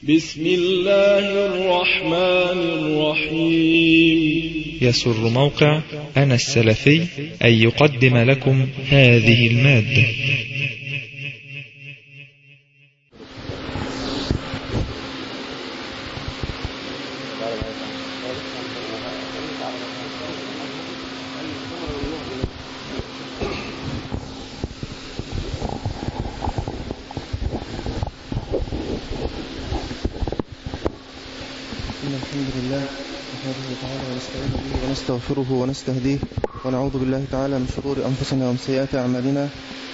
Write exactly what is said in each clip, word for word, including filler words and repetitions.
بسم الله الرحمن الرحيم. يسر موقع أنا السلفي أن يقدم لكم هذه المادة. الحمد لله نحمده تعالى ونستعين به ونستغفره ونستهديه ونعوذ بالله تعالى من شرور أنفسنا ومن سيئات أعمالنا.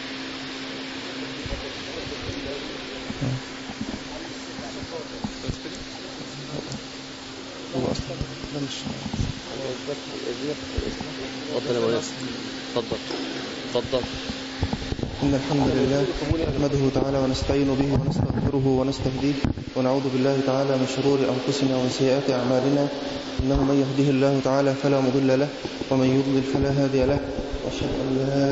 تفضل. إن الحمد لله نحمده تعالى ونستعين به ونستغفره ونستهديه ونعوذ بالله تعالى من شرور أنفسنا ومن سيئات أعمالنا. إنه من يهده الله تعالى فلا مضل له ومن يضلل فلا هادي له، وأشهد أن لا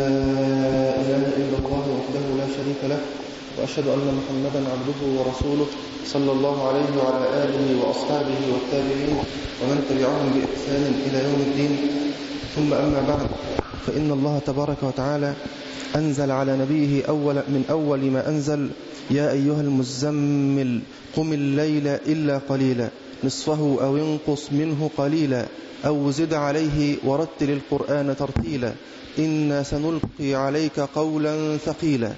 إله إلا الله وحده لا شريك له، وأشهد أن محمدا عبده ورسوله صلى الله عليه وعلى آله وأصحابه والتابعين ومن تبعهم بإحسان إلى يوم الدين. ثم أما بعد، فإن الله تبارك وتعالى أنزل على نبيه أول من أول ما أنزل: يا أيها المزمل قم الليل إلا قليلا نصفه أو انقص منه قليلا أو زد عليه ورتل القرآن ترتيلا إنا سنلقي عليك قولا ثقيلا.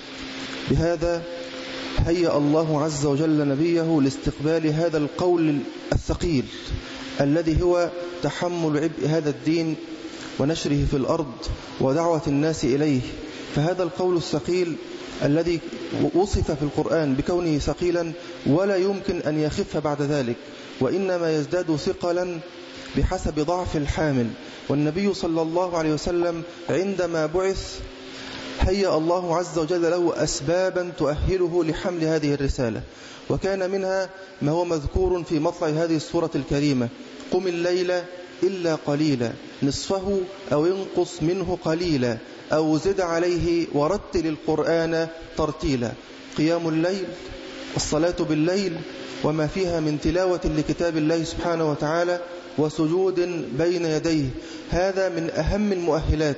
بهذا هيأ الله عز وجل نبيه لاستقبال هذا القول الثقيل الذي هو تحمل عبء هذا الدين ونشره في الأرض ودعوة الناس إليه. فهذا القول الثقيل الذي وصف في القرآن بكونه ثقيلا ولا يمكن أن يخف بعد ذلك، وإنما يزداد ثقلا بحسب ضعف الحامل. والنبي صلى الله عليه وسلم عندما بعث هيأ الله عز وجل له أسبابا تؤهله لحمل هذه الرسالة، وكان منها ما هو مذكور في مطلع هذه السورة الكريمة: قم الليل إلا قليلا نصفه أو انقص منه قليلا أو زد عليه ورتل القرآن ترتيلا. قيام الليل، الصلاة بالليل وما فيها من تلاوة لكتاب الله سبحانه وتعالى وسجود بين يديه، هذا من أهم المؤهلات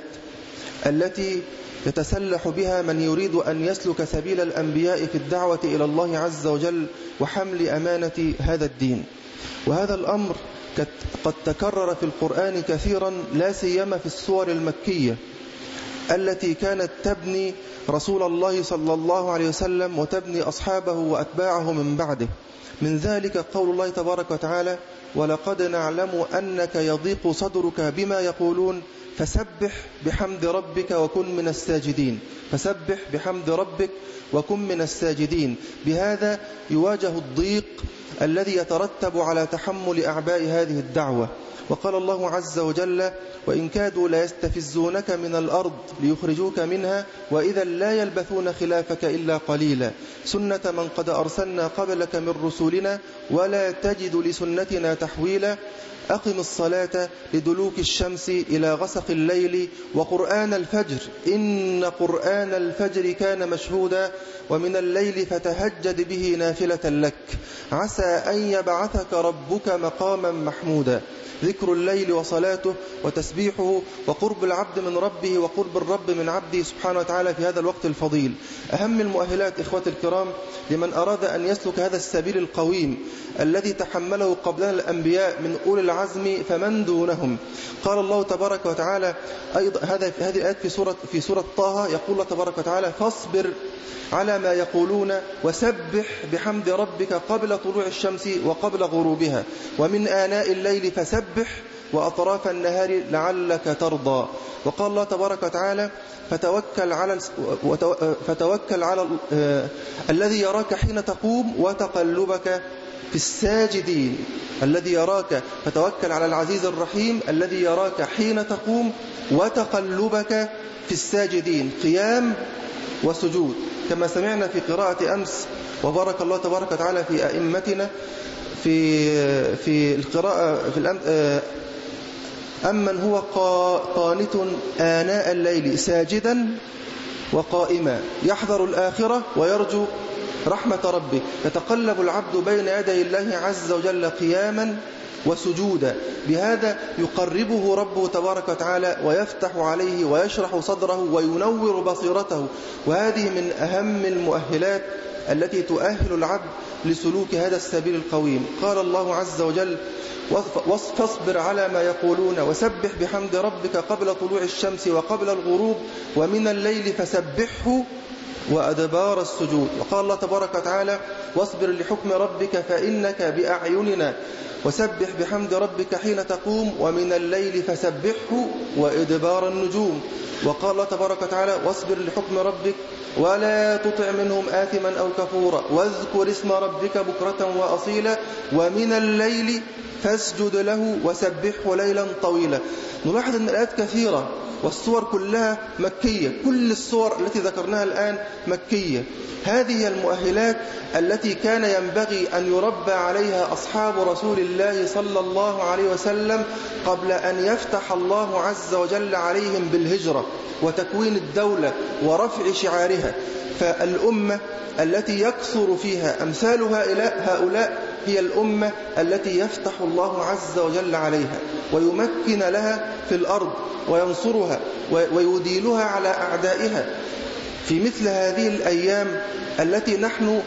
التي يتسلح بها من يريد أن يسلك سبيل الأنبياء في الدعوة إلى الله عز وجل وحمل أمانة هذا الدين. وهذا الأمر قد تكرر في القرآن كثيرا، لا سيما في السور المكية التي كانت تبني رسول الله صلى الله عليه وسلم وتبني أصحابه وأتباعه من بعده. من ذلك قول الله تبارك وتعالى: ولقد نعلم أنك يضيق صدرك بما يقولون فسبح بحمد ربك وكن من الساجدين. فسبح بحمد ربك وكن من الساجدين. بهذا يواجه الضيق الذي يترتب على تحمل أعباء هذه الدعوة. وقال الله عز وجل: وإن كادوا ليستفزونك من الأرض ليخرجوك منها وإذا لا يلبثون خلافك إلا قليلا سنة من قد أرسلنا قبلك من رسولنا ولا تجد لسنتنا تحويلا أقم الصلاة لدلوك الشمس إلى غسق الليل وقرآن الفجر إن قرآن الفجر كان مشهودا ومن الليل فتهجد به نافلة لك عسى أن يبعثك ربك مقاما محمودا. ذكر الليل وصلاته وتسبيحه وقرب العبد من ربه وقرب الرب من عبده سبحانه وتعالى في هذا الوقت الفضيل أهم المؤهلات إخوة الكرام لمن أراد أن يسلك هذا السبيل القويم الذي تحمله قبلنا الأنبياء من أولي العزم فمن دونهم. قال الله تبارك وتعالى أيضا هذا هذه الآيات في سورة في سورة طه، يقول الله تبارك وتعالى: فاصبر على ما يقولون وسبح بحمد ربك قبل طلوع الشمس وقبل غروبها ومن آناء الليل فسبح وأطراف النهار لعلك ترضى. وقال الله تبارك وتعالى: فتوكل على فتوكل على الذي يراك حين تقوم وتقلبك في الساجدين. الذي يراك، فتوكل على العزيز الرحيم الذي يراك حين تقوم وتقلبك في الساجدين، قيام وسجود، كما سمعنا في قراءة أمس. وبارك الله تبارك وتعالى في أئمتنا في في القراءة في الأم أمن هو قانت آناء الليل ساجدا وقائما يحذر الآخرة ويرجو رحمة ربه يتقلب العبد بين يدي الله عز وجل قياما وسجودا، بهذا يقربه ربه تبارك وتعالى ويفتح عليه ويشرح صدره وينور بصيرته. وهذه من أهم المؤهلات التي تؤهل العبد لسلوك هذا السبيل القويم. قال الله عز وجل: فاصبر على ما يقولون وسبح بحمد ربك قبل طلوع الشمس وقبل الغروب ومن الليل فسبحه وأدبار السجود. وقال الله تبارك وتعالى: واصبر لحكم ربك فإنك بأعيننا وسبح بحمد ربك حين تقوم ومن الليل فسبحه وإدبار النجوم. وقال الله تبارك وتعالى: واصبر لحكم ربك ولا تطع منهم آثما أو كفورا واذكر اسم ربك بكرة وأصيلا ومن الليل فاسجد له وسبحه ليلا طويلا. نلاحظ أن الآيات كثيرة والصور كلها مكية، كل الصور التي ذكرناها الآن مكية. هذه المؤهلات التي كان ينبغي أن يربى عليها أصحاب رسول الله صلى الله عليه وسلم قبل أن يفتح الله عز وجل عليهم بالهجرة وتكوين الدولة ورفع شعارها. فالأمة التي يكثر فيها أمثال هؤلاء هي الأمة التي يفتح الله عز وجل عليها ويمكن لها في الأرض وينصرها ويديلها على أعدائها في مثل هذه الأيام التي نحن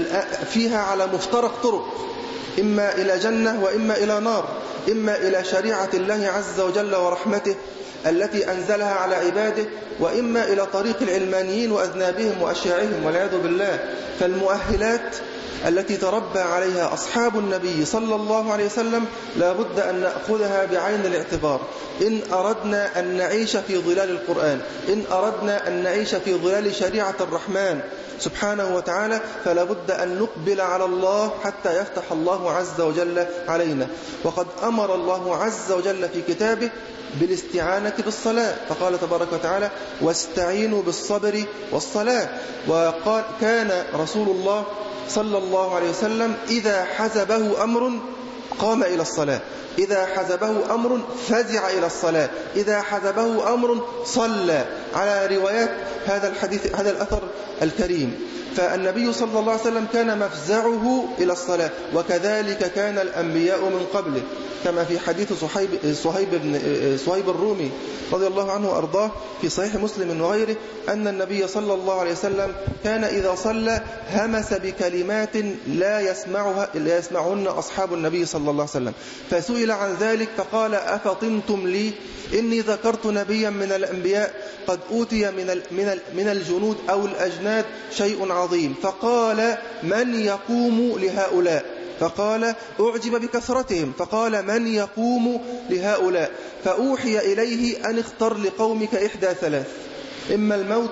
فيها على مفترق طرق، إما إلى جنة وإما إلى نار، إما إلى شريعة الله عز وجل ورحمته التي أنزلها على عباده، وإما إلى طريق العلمانيين وأذنابهم وأشياعهم والعياذ بالله. فالمؤهلات التي تربى عليها أصحاب النبي صلى الله عليه وسلم لا بد أن نأخذها بعين الاعتبار إن أردنا أن نعيش في ظلال القرآن، إن أردنا أن نعيش في ظلال شريعة الرحمن سبحانه وتعالى. فلا بد أن نقبل على الله حتى يفتح الله عز وجل علينا. وقد أمر الله عز وجل في كتابه بالاستعانة بالصلاة، فقال تبارك وتعالى: واستعينوا بالصبر والصلاة. وقال: كان رسول الله صلى الله عليه وسلم إذا حزبه أمر قام إلى الصلاة، إذا حزبه أمر فزع إلى الصلاة، إذا حزبه أمر صلى، على روايات هذا الحديث هذا الأثر الكريم. فالنبي صلى الله عليه وسلم كان مفزعه إلى الصلاة، وكذلك كان الأنبياء من قبله، كما في حديث صهيب صهيب بن صهيب الرومي رضي الله عنه وأرضاه في صحيح مسلم وغيره أن النبي صلى الله عليه وسلم كان إذا صلى همس بكلمات لا يسمعها لا يسمعهن أصحاب النبي صلى الله عليه وسلم، فسئل عن ذلك فقال: أفطنتم لي إني ذكرت نبيا من الأنبياء قد أوتي من من من الجنود أو الأجناد شيء عظيم، فقال: من يقوم لهؤلاء؟ فقال: أعجب بكثرتهم، فقال: من يقوم لهؤلاء؟ فأوحي إليه أن اختر لقومك إحدى ثلاث: إما الموت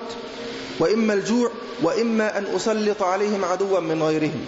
وإما الجوع وإما أن أسلط عليهم عدوا من غيرهم.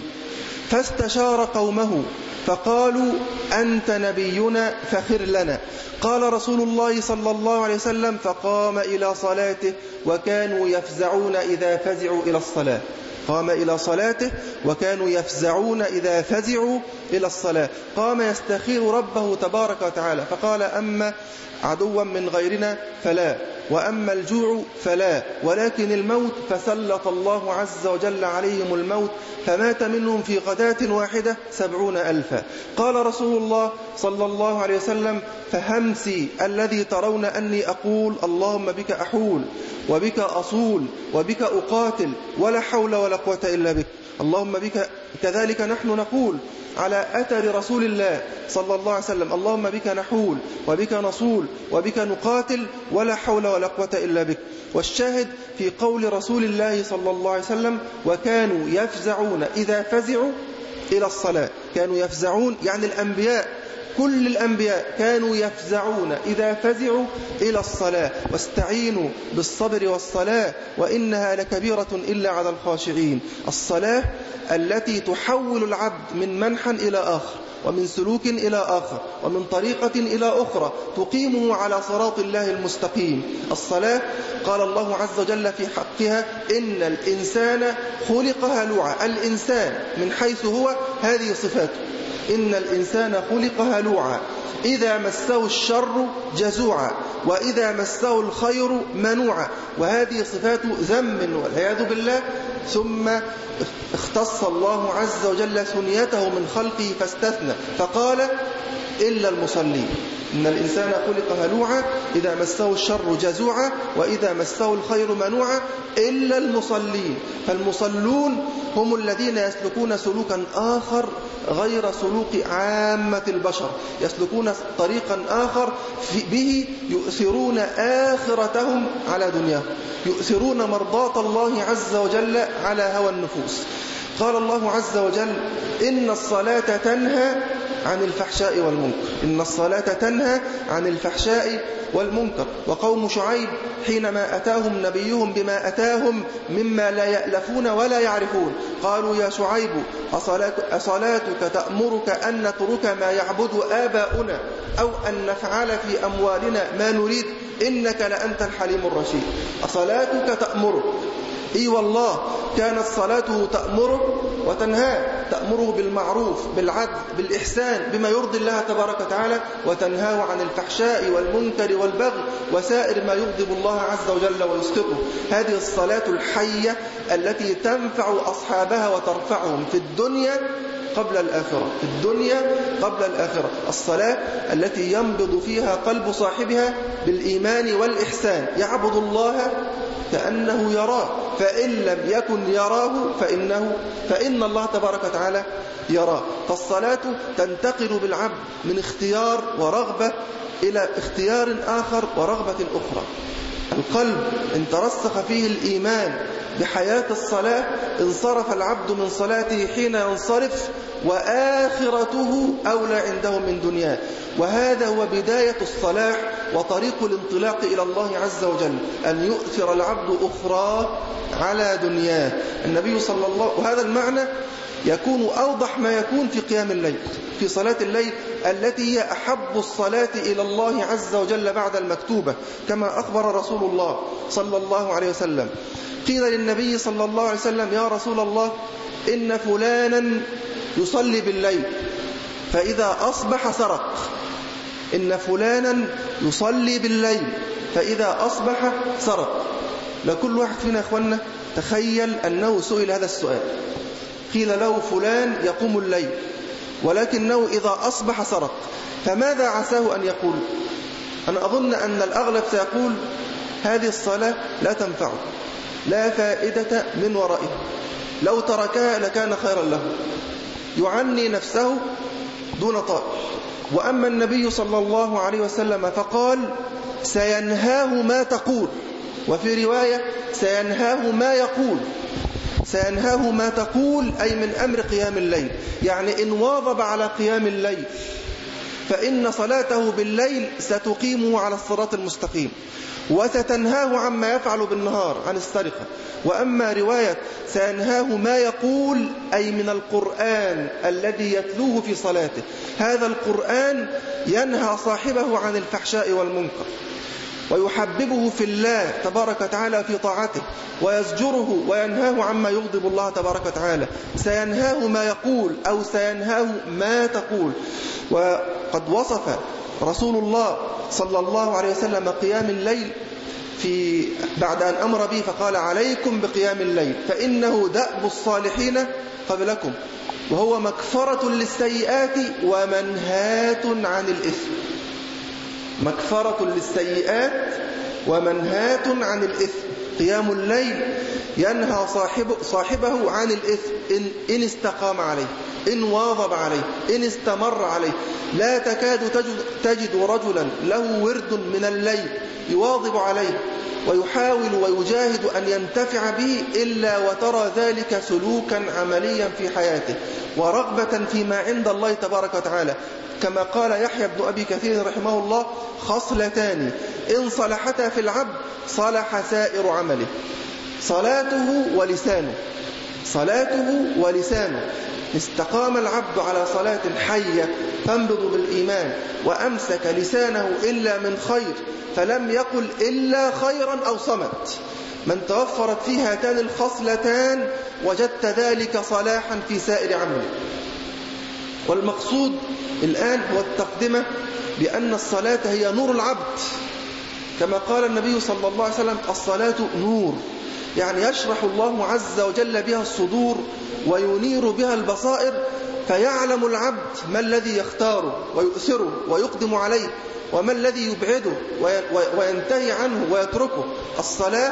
فاستشار قومه فقالوا: أنت نبينا فخر لنا. قال رسول الله صلى الله عليه وسلم: فقام إلى صلاته وكانوا يفزعون إذا فزعوا إلى الصلاة. قام إلى صلاته وكانوا يفزعون إذا فزعوا إلى الصلاة. قام يستخير ربه تبارك وتعالى فقال: أما عدوا من غيرنا فلا، وأما الجوع فلا، ولكن الموت فسلط الله عز وجل عليهم الموت فمات منهم في غداة واحدة سبعون ألفا. قال رسول الله صلى الله عليه وسلم: فهمسي الذي ترون أني أقول اللهم بك أحول وبك أصول وبك أقاتل ولا حول ولا قوة إلا بك، اللهم بك، كذلك نحن نقول على أثر رسول الله صلى الله عليه وسلم: اللهم بك نحول وبك نصول وبك نقاتل ولا حول ولا قوة إلا بك. والشاهد في قول رسول الله صلى الله عليه وسلم: وكانوا يفزعون إذا فزعوا إلى الصلاة. كانوا يفزعون يعني الأنبياء، كل الأنبياء كانوا يفزعون إذا فزعوا إلى الصلاة. واستعينوا بالصبر والصلاة وإنها لكبيرة إلا على الخاشعين. الصلاة التي تحول العبد من منحى إلى آخر، ومن سلوك إلى آخر، ومن طريقة إلى أخرى، تقيمه على صراط الله المستقيم. الصلاة قال الله عز وجل في حقها: إن الإنسان خلق هلوعا. الإنسان من حيث هو هذه صفاته، إن الإنسان خلق هلوعا إذا مسه الشر جزوعا وإذا مسه الخير منوعا. وهذه صفات ذم والعياذ بالله. ثم اختص الله عز وجل ثنيته من خلقه فاستثنى فقال إلا المصلين. إن الإنسان خلق هلوعا إذا مسه الشر جزوعا وإذا مسه الخير منوعا إلا المصلين. فالمصلون هم الذين يسلكون سلوكا آخر غير سلوك عامة البشر، يسلكون طريقا آخر به يؤثرون آخرتهم على دنياهم، يؤثرون مرضاة الله عز وجل على هوى النفوس. قال الله عز وجل إن الصلاة تنهى عن الفحشاء والمنكر، إن الصلاة تنهى عن الفحشاء والمنكر. وقوم شعيب حينما أتاهم نبيهم بما أتاهم مما لا يألفون ولا يعرفون قالوا يا شعيب أصلاتك تأمرك أن نترك ما يعبد آباؤنا أو أن نفعل في أموالنا ما نريد إنك لأنت الحليم الرشيد. أصلاتك تأمرك، إي والله كانت صلاته تأمره وتنهاه، تأمره بالمعروف بالعدل بالإحسان بما يرضي الله تبارك وتعالى، وتنهاه عن الفحشاء والمنكر والبغي وسائر ما يغضب الله عز وجل ويسخطه. هذه الصلاة الحية التي تنفع أصحابها وترفعهم في الدنيا قبل الآخرة، في الدنيا قبل الآخرة. الصلاة التي ينبض فيها قلب صاحبها بالإيمان والإحسان، يعبد الله كأنه يراه، فإن لم يكن يراه فإنه فإن الله تبارك وتعالى يراه. فالصلاة تنتقل بالعبد من اختيار ورغبة إلى اختيار آخر ورغبة أخرى. القلب إن ترسخ فيه الإيمان بحياة الصلاة انصرف العبد من صلاته حين ينصرف وآخرته أولى عنده من دنياه. وهذا هو بداية الصلاح وطريق الانطلاق إلى الله عز وجل، أن يؤثر العبد أخرى على دنياه. النبي صلى الله وهذا المعنى يكون أوضح ما يكون في قيام الليل، في صلاة الليل التي هي أحب الصلاة إلى الله عز وجل بعد المكتوبة، كما أخبر رسول الله صلى الله عليه وسلم. قيل للنبي صلى الله عليه وسلم يا رسول الله إن فلانا يصلي بالليل فإذا أصبح سرق، إن فلانا يصلي بالليل فإذا أصبح سرق. لكل واحد فينا يا أخوانا تخيل أنه سئل هذا السؤال، قيل له فلان يقوم الليل ولكنه إذا أصبح سرق، فماذا عساه أن يقول؟ أنا أظن أن الأغلب سيقول هذه الصلاة لا تنفعه، لا فائدة من ورائها، لو تركها لكان خيرا له، يعني نفسه دون طائل. وأما النبي صلى الله عليه وسلم فقال سينهاه ما تقول، وفي رواية سينهاه ما يقول. سينهاه ما تقول أي من أمر قيام الليل، يعني إن واظب على قيام الليل فإن صلاته بالليل ستقيمه على الصراط المستقيم، وستنهاه عما يفعل بالنهار عن السرقة. وأما رواية سينهاه ما يقول أي من القرآن الذي يتلوه في صلاته، هذا القرآن ينهى صاحبه عن الفحشاء والمنكر ويحببه في الله تبارك وتعالى في طاعته، ويزجره وينهاه عما يغضب الله تبارك وتعالى. سينهاه ما يقول أو سينهاه ما تقول. وقد وصف رسول الله صلى الله عليه وسلم قيام الليل في بعد أن أمر به فقال عليكم بقيام الليل فإنه دأب الصالحين قبلكم وهو مكفرة للسيئات ومنهاة عن الإثم. مكفرة للسيئات ومنهاة عن الإثم. قيام الليل ينهى صاحبه, صاحبه عن الإثم إن, إن استقام عليه، إن واظب عليه، إن استمر عليه. لا تكاد تجد, تجد رجلا له ورد من الليل يواظب عليه ويحاول ويجاهد أن ينتفع به إلا وترى ذلك سلوكا عمليا في حياته ورغبة فيما عند الله تبارك وتعالى. كما قال يحيى بن أبي كثير رحمه الله خصلتان إن صلحتا في العبد صلح سائر عمله، صلاته ولسانه. صلاته ولسانه. استقام العبد على صلاة حية تنبض بالإيمان وأمسك لسانه إلا من خير فلم يقل إلا خيرا أو صمت، من توفرت فيه هاتان الخصلتان وجدت ذلك صلاحا في سائر عمله. والمقصود الآن هو التقدمة بأن الصلاة هي نور العبد، كما قال النبي صلى الله عليه وسلم: الصلاة نور، يعني يشرح الله عز وجل بها الصدور وينير بها البصائر، فيعلم العبد ما الذي يختاره ويؤثره ويقدم عليه، وما الذي يبعده وينتهي عنه ويتركه. الصلاة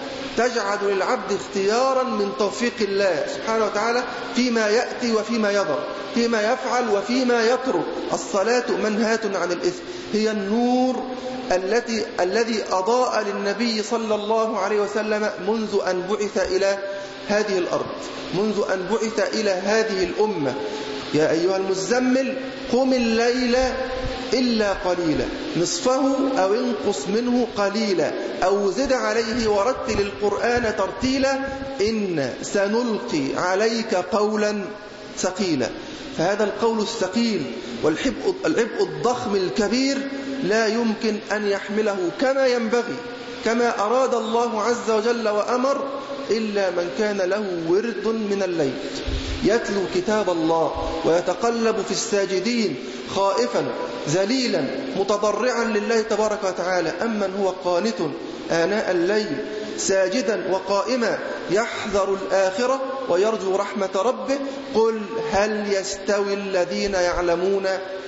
تجعل للعبد اختيارا من توفيق الله سبحانه وتعالى فيما يأتي وفيما يظهر، فيما يفعل وفيما يترك. الصلاة منهاة عن الإثم، هي النور التي الذي أضاء للنبي صلى الله عليه وسلم منذ أن بعث إلى هذه الأرض، منذ أن بعث إلى هذه الأمة. يا أيها المزمل قم الليل إلا قليلا نصفه أو انقص منه قليلا أو زد عليه ورتل القرآن ترتيلا إن سنلقي عليك قولا ثقيلا. فهذا القول الثقيل والعبء الضخم الكبير لا يمكن أن يحمله كما ينبغي، كما أراد الله عز وجل وأمر، إلا من كان له ورد من الليل يتلو كتاب الله ويتقلب في الساجدين خائفا ذليلا متضرعا لله تبارك وتعالى. أمن هو قانت آناء الليل ساجدا وقائما يحذر الآخرة ويرجو رحمة ربه. قل هل يستوي الذين يعلمون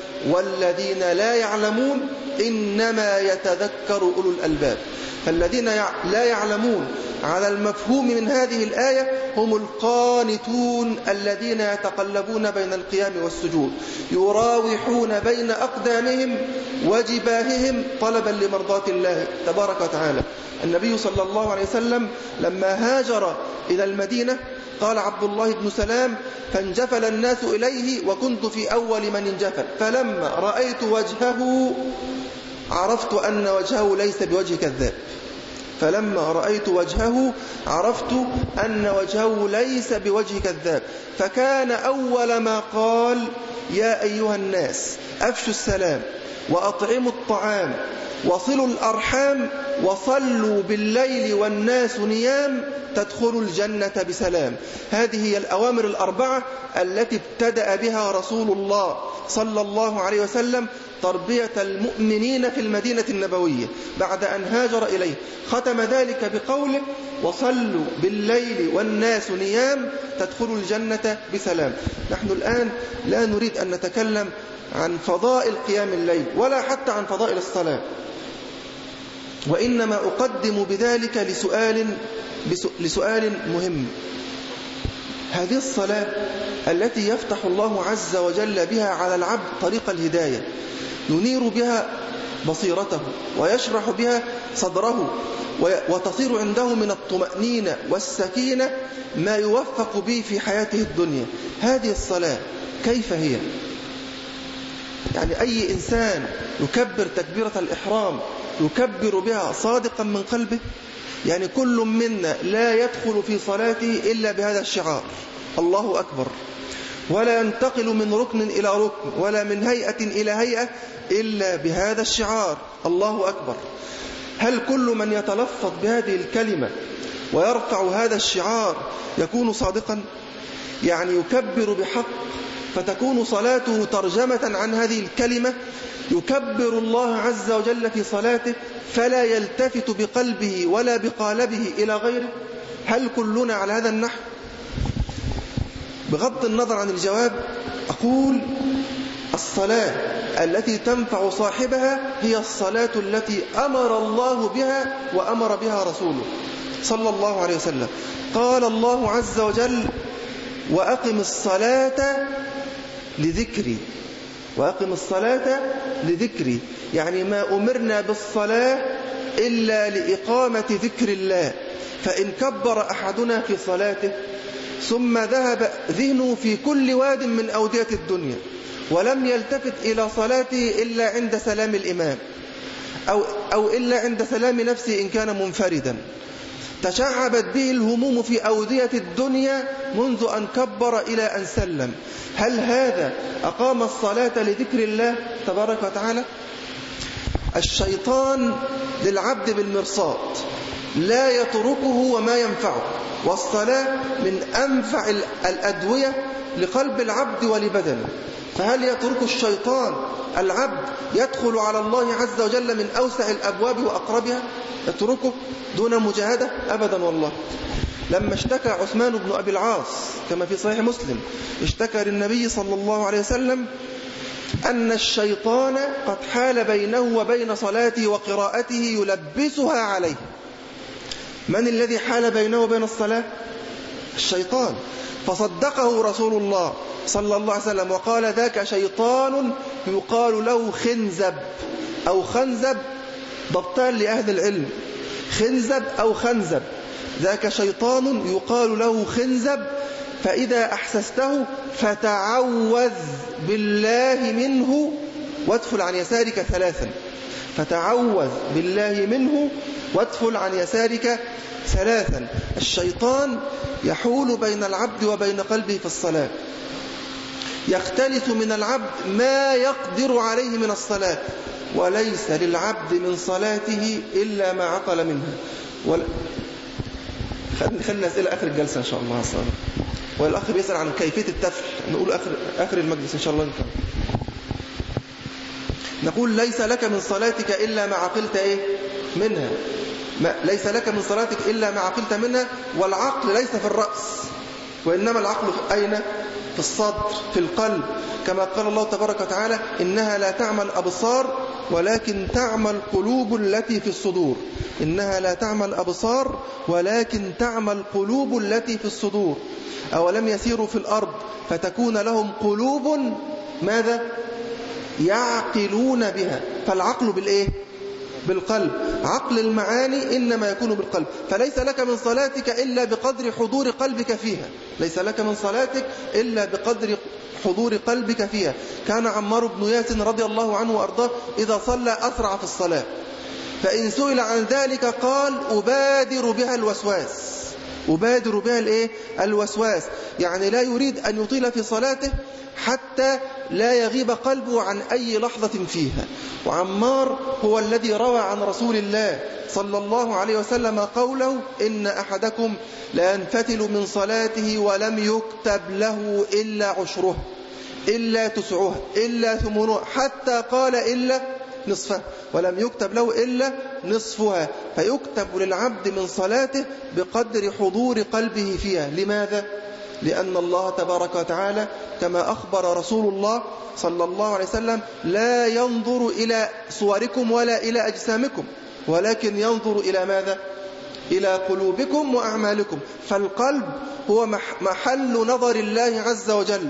والذين لا يعلمون إنما يتذكر أولو الألباب. فالذين لا يعلمون على المفهوم من هذه الآية هم القانتون الذين يتقلبون بين القيام والسجود، يراوحون بين أقدامهم وجباههم طلبا لمرضاة الله تبارك وتعالى. النبي صلى الله عليه وسلم لما هاجر إلى المدينة قال عبد الله بن سلام: فانجفل الناس إليه وكنت في أول من انجفل، فلما رأيت وجهه عرفت أن وجهه ليس بوجه كذاب. فلما رأيت وجهه عرفت أن وجهه ليس بوجه كذاب. فكان أول ما قال: يا أيها الناس أفشوا السلام وأطعموا الطعام وصلوا الأرحام وصلوا بالليل والناس نيام تدخلوا الجنة بسلام. هذه هي الأوامر الأربعة التي ابتدأ بها رسول الله صلى الله عليه وسلم تربية المؤمنين في المدينة النبوية بعد أن هاجر إليه. ختم ذلك بقوله: وصلوا بالليل والناس نيام تدخلوا الجنة بسلام. نحن الآن لا نريد أن نتكلم عن فضائل قيام الليل ولا حتى عن فضائل الصلاة، وإنما أقدم بذلك لسؤال, لسؤال مهم. هذه الصلاة التي يفتح الله عز وجل بها على العبد طريق الهداية، ينير بها بصيرته ويشرح بها صدره وتصير عنده من الطمأنينة والسكينة ما يوفق به في حياته الدنيا. هذه الصلاة كيف هي؟ يعني أي إنسان يكبر تكبيرة الإحرام يكبر بها صادقا من قلبه؟ يعني كل منا لا يدخل في صلاته إلا بهذا الشعار: الله أكبر، ولا ينتقل من ركن إلى ركن ولا من هيئة إلى هيئة إلا بهذا الشعار: الله أكبر. هل كل من يتلفظ بهذه الكلمة ويرفع هذا الشعار يكون صادقا؟ يعني يكبر بحق فتكون صلاته ترجمة عن هذه الكلمة، يكبر الله عز وجل في صلاته فلا يلتفت بقلبه ولا بقالبه إلى غيره؟ هل كلنا على هذا النحو؟ بغض النظر عن الجواب أقول: الصلاة التي تنفع صاحبها هي الصلاة التي أمر الله بها وأمر بها رسوله صلى الله عليه وسلم. قال الله عز وجل: وأقم الصلاة لذكري، وأقم الصلاة لذكري، يعني ما أمرنا بالصلاة إلا لإقامة ذكر الله. فإن كبر أحدنا في صلاته ثم ذهب ذهنه في كل واد من أودية الدنيا ولم يلتفت إلى صلاته إلا عند سلام الإمام أو, أو إلا عند سلام نفسه إن كان منفردا، تشعبت به الهموم في أودية الدنيا منذ أن كبر إلى أن سلم، هل هذا أقام الصلاة لذكر الله تبارك وتعالى؟ الشيطان للعبد بالمرصاد لا يتركه وما ينفعه، والصلاة من أنفع الأدوية لقلب العبد ولبدنه. فهل يترك الشيطان العبد يدخل على الله عز وجل من أوسع الأبواب وأقربها؟ يتركه دون مجاهدة؟ أبدا والله. لما اشتكى عثمان بن أبي العاص كما في صحيح مسلم، اشتكى للنبي صلى الله عليه وسلم أن الشيطان قد حال بينه وبين صلاته وقراءته يلبسها عليه. من الذي حال بينه وبين الصلاة؟ الشيطان. فصدقه رسول الله صلى الله عليه وسلم وقال ذاك شيطان يقال له خنزب أو خنزب، ضبطان لأهل العلم، خنزب أو خنزب، ذاك شيطان يقال له خنزب، فإذا أحسسته فتعوذ بالله منه وادفل عن يسارك ثلاثا. فتعوذ بالله منه وادفل عن يسارك ثلاثا. الشيطان يحول بين العبد وبين قلبه في الصلاة، يختلس من العبد ما يقدر عليه من الصلاة، وليس للعبد من صلاته إلا ما عقل منها. ولا خلينا أسئلة آخر الجلسة إن شاء الله الصلاة. والأخ بيسأل عن كيفية التفل، نقول آخر, آخر المجلس إن شاء الله نكمل. نقول ليس لك من صلاتك إلا ما عقلت إيه منها، ما ليس لك من صلاتك إلا ما عقلت منها. والعقل ليس في الرأس، وإنما العقل في أين؟ في الصدر، في القلب، كما قال الله تبارك وتعالى إنها لا تعمى الأبصار ولكن تعمى القلوب التي في الصدور. إنها لا تعمى الأبصار ولكن تعمى القلوب التي في الصدور. أولم يسيروا في الأرض فتكون لهم قلوب ماذا؟ يعقلون بها. فالعقل بالإيه؟ بالقلب. عقل المعاني إنما يكون بالقلب. فليس لك من صلاتك إلا بقدر حضور قلبك فيها، ليس لك من صلاتك إلا بقدر حضور قلبك فيها. كان عمار بن ياسر رضي الله عنه وأرضاه إذا صلى أسرع في الصلاة، فإن سئل عن ذلك قال أبادر بها الوسواس. أبادر بها الإيه؟ الوسواس، يعني لا يريد أن يطيل في صلاته حتى لا يغيب قلبه عن أي لحظة فيها. وعمار هو الذي روى عن رسول الله صلى الله عليه وسلم قوله إن أحدكم لا ينفتل من صلاته ولم يكتب له إلا عشرها إلا تسعها إلا ثمنها، حتى قال إلا نصفها، ولم يكتب له إلا نصفها. فيكتب للعبد من صلاته بقدر حضور قلبه فيها. لماذا؟ لأن الله تبارك وتعالى كما أخبر رسول الله صلى الله عليه وسلم لا ينظر إلى صوركم ولا إلى أجسامكم، ولكن ينظر إلى ماذا؟ إلى قلوبكم وأعمالكم. فالقلب هو محل نظر الله عز وجل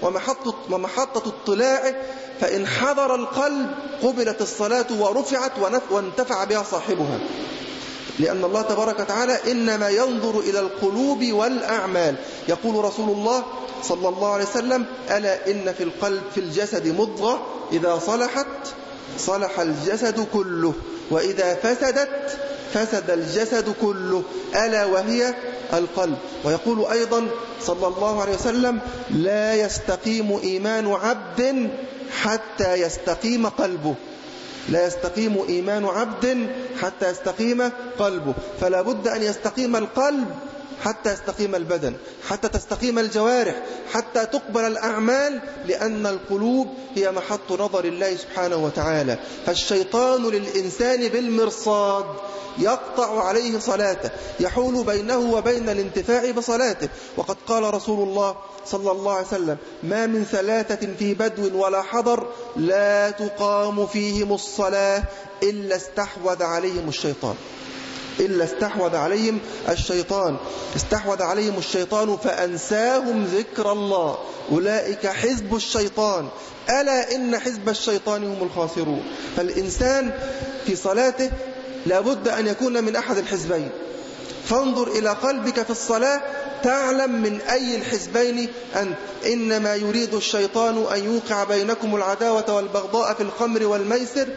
ومحطة اطلاعه، فإن حضر القلب قبلت الصلاة ورفعت وانتفع بها صاحبها. لأن الله تبارك وتعالى إنما ينظر إلى القلوب والأعمال. يقول رسول الله صلى الله عليه وسلم ألا إن في القلب في الجسد مضغة إذا صلحت صلح الجسد كله وإذا فسدت فسد الجسد كله ألا وهي القلب. ويقول أيضا صلى الله عليه وسلم لا يستقيم إيمان عبد حتى يستقيم قلبه. لا يستقيم إيمان عبد حتى يستقيم قلبه. فلا بد أن يستقيم القلب حتى يستقيم البدن، حتى تستقيم الجوارح، حتى تقبل الأعمال، لأن القلوب هي محط نظر الله سبحانه وتعالى. فالشيطان للإنسان بالمرصاد يقطع عليه صلاته، يحول بينه وبين الانتفاع بصلاته. وقد قال رسول الله صلى الله عليه وسلم ما من ثلاثة في بدو ولا حضر لا تقام فيهم الصلاة إلا استحوذ عليهم الشيطان إلا استحوذ عليهم الشيطان استحوذ عليهم الشيطان فأنساهم ذكر الله أولئك حزب الشيطان ألا إن حزب الشيطان هم الخاسرون. فالإنسان في صلاته لابد أن يكون من أحد الحزبين. فانظر إلى قلبك في الصلاة تعلم من أي الحزبين أنت. إنما يريد الشيطان أن يوقع بينكم العداوة والبغضاء في الخمر والميسر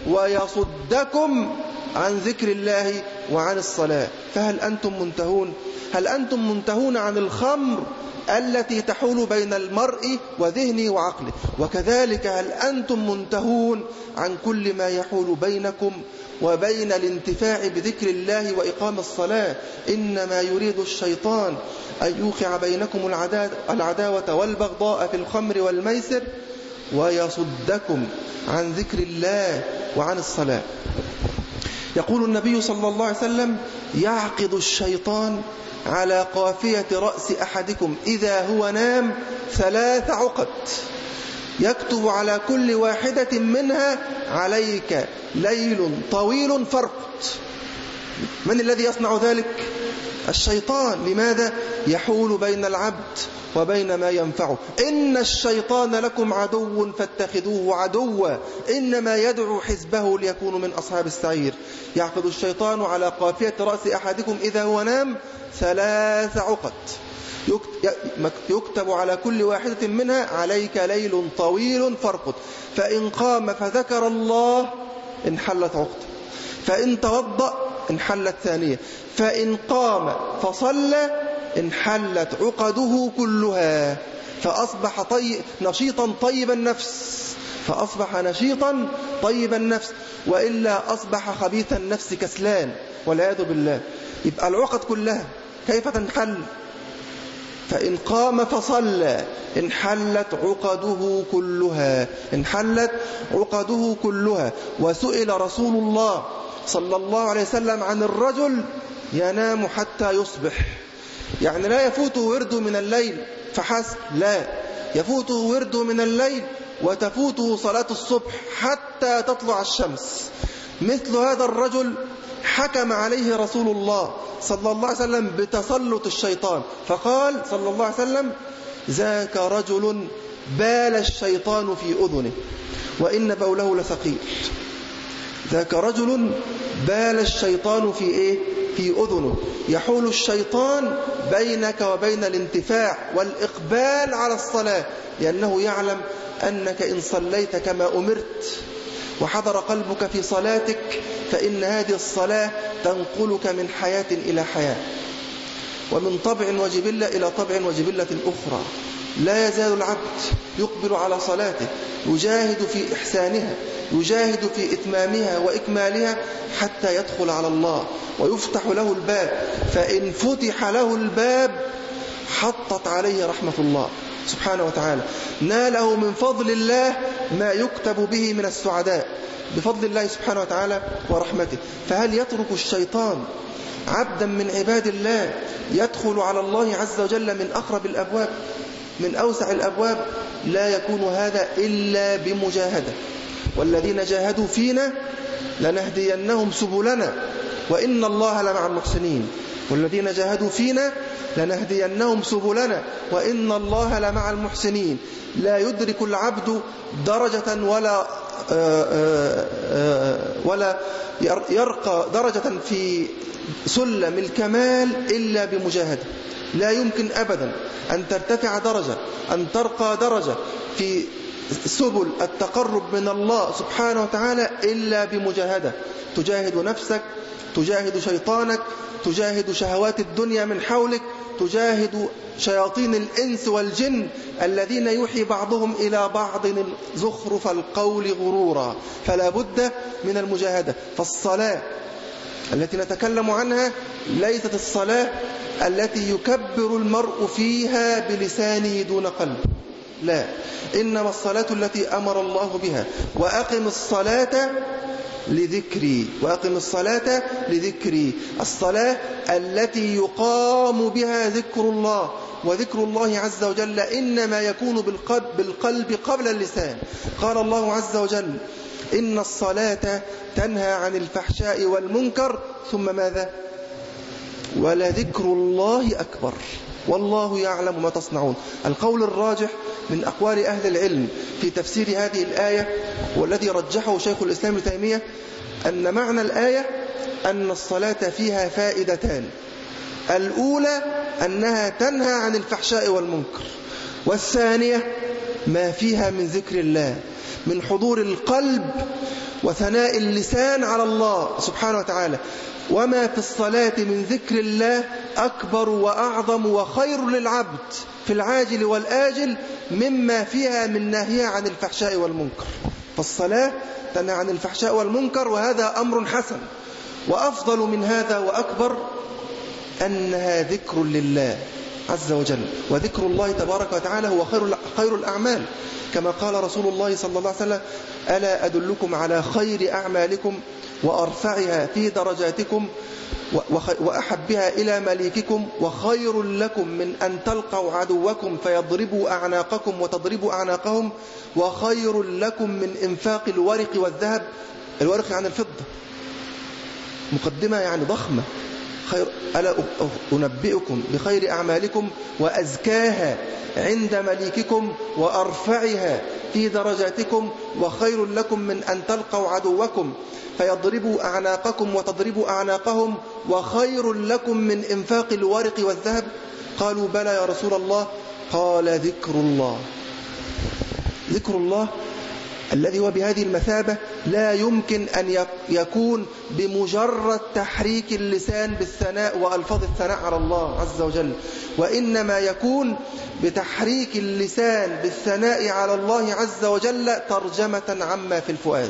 ويصدكم عن ذكر الله وعن الصلاة. فهل أنتم منتهون؟ هل أنتم منتهون عن الخمر التي تحول بين المرء وذهنه وعقله؟ وكذلك هل أنتم منتهون عن كل ما يحول بينكم وبين الانتفاع بذكر الله وإقام الصلاة. إنما يريد الشيطان أن يوقع بينكم العداوة والبغضاء في الخمر والميسر ويصدكم عن ذكر الله وعن الصلاة. يقول النبي صلى الله عليه وسلم: يعقد الشيطان على قافية رأس أحدكم إذا هو نام ثلاث عقد، يكتب على كل واحدة منها: عليك ليل طويل فارقد. من الذي يصنع ذلك؟ الشيطان. لماذا؟ يحول بين العبد وبين ما ينفعه. إن الشيطان لكم عدو فاتخذوه عدوا إنما يدعو حزبه ليكونوا من أصحاب السعير. يعقد الشيطان على قافية رأس أحدكم إذا هو نام ثلاث عقد، يكتب على كل واحدة منها: عليك ليل طويل فارقد. فإن قام فذكر الله انحلت عقده، فإن توضأ انحلت ثانية، فإن قام فصلى انحلت عقده كلها، فأصبح طي... نشيطا طيب النفس فأصبح نشيطا طيب النفس، وإلا أصبح خبيث النفس كسلان والعياذ بالله. يبقى العقد كلها كيف تنحل؟ فإن قام فصلى انحلت عقده كلها انحلت عقده كلها. وسئل رسول الله صلى الله عليه وسلم عن الرجل ينام حتى يصبح، يعني لا يفوته ورده من الليل فحسب، لا، يفوته ورده من الليل وتفوته صلاة الصبح حتى تطلع الشمس. مثل هذا الرجل حكم عليه رسول الله صلى الله عليه وسلم بتسلط الشيطان، فقال صلى الله عليه وسلم: ذاك رجل بال الشيطان في أذنه وإن بوله لثقيل. ذاك رجل بال الشيطان في إيه؟ في أذنه. يحول الشيطان بينك وبين الانتفاع والإقبال على الصلاة، لأنه يعلم أنك إن صليت كما أمرت وحضر قلبك في صلاتك فإن هذه الصلاة تنقلك من حياة إلى حياة، ومن طبع وجبلة إلى طبع وجبلة أخرى. لا يزال العبد يقبل على صلاته، يجاهد في إحسانها، يجاهد في إتمامها وإكمالها حتى يدخل على الله ويفتح له الباب. فإن فتح له الباب حطت عليه رحمة الله سبحانه وتعالى، ناله من فضل الله ما يكتب به من السعداء بفضل الله سبحانه وتعالى ورحمته. فهل يترك الشيطان عبدا من عباد الله يدخل على الله عز وجل من أقرب الأبواب، من أوسع الأبواب؟ لا يكون هذا إلا بمجاهدة. والذين جاهدوا فينا لنهدينهم سبلنا وإن الله لمع المحسنين. والذين جاهدوا فينا لنهدينهم سبلنا وإن الله لمع المحسنين. لا يدرك العبد درجة ولا ولا يرقى درجة في سلم الكمال إلا بمجاهدة. لا يمكن أبدا أن ترتفع درجة، أن ترقى درجة في سبل التقرب من الله سبحانه وتعالى إلا بمجاهدة. تجاهد نفسك، تجاهد شيطانك، تجاهد شهوات الدنيا من حولك، تجاهد شياطين الإنس والجن الذين يوحي بعضهم إلى بعض زخرف القول غرورا. فلا بد من المجاهدة. فالصلاة التي نتكلم عنها ليست الصلاة التي يكبر المرء فيها بلسانه دون قلب، لا، إنما الصلاة التي أمر الله بها: وأقم الصلاة لذكري وأقم الصلاة لذكري. الصلاة التي يقام بها ذكر الله، وذكر الله عز وجل إنما يكون بالقلب, بالقلب قبل اللسان. قال الله عز وجل: إن الصلاة تنهى عن الفحشاء والمنكر، ثم ماذا؟ ولذكر الله أكبر والله يعلم ما تصنعون. القول الراجح من أقوال أهل العلم في تفسير هذه الآية والذي رجحه شيخ الإسلام ابن تيمية أن معنى الآية أن الصلاة فيها فائدتان: الأولى أنها تنهى عن الفحشاء والمنكر، والثانية ما فيها من ذكر الله، من حضور القلب وثناء اللسان على الله سبحانه وتعالى. وما في الصلاة من ذكر الله أكبر وأعظم وخير للعبد في العاجل والآجل مما فيها من ناهية عن الفحشاء والمنكر. فالصلاة تنهى عن الفحشاء والمنكر، وهذا أمر حسن. وأفضل من هذا وأكبر أنها ذكر لله عز وجل، وذكر الله تبارك وتعالى هو خير خير الأعمال، كما قال رسول الله صلى الله عليه وسلم: ألا أدلكم على خير أعمالكم وأرفعها في درجاتكم وأحبها إلى مليككم، وخير لكم من أن تلقوا عدوكم فيضربوا أعناقكم وتضربوا أعناقهم، وخير لكم من إنفاق الورق والذهب. الورق عن الفضة، مقدمة يعني ضخمة. خير ألا أنبئكم بخير أعمالكم وأزكاها عند مليككم وأرفعها في درجاتكم، وخير لكم من أن تلقوا عدوكم فيضربوا أعناقكم وتضربوا أعناقهم، وخير لكم من إنفاق الورق والذهب. قالوا: بلى يا رسول الله. قال: ذكر الله. ذكر الله الذي هو بهذه المثابة لا يمكن أن يكون بمجرد تحريك اللسان بالثناء وألفاظ الثناء على الله عز وجل، وإنما يكون بتحريك اللسان بالثناء على الله عز وجل ترجمة عما في الفؤاد،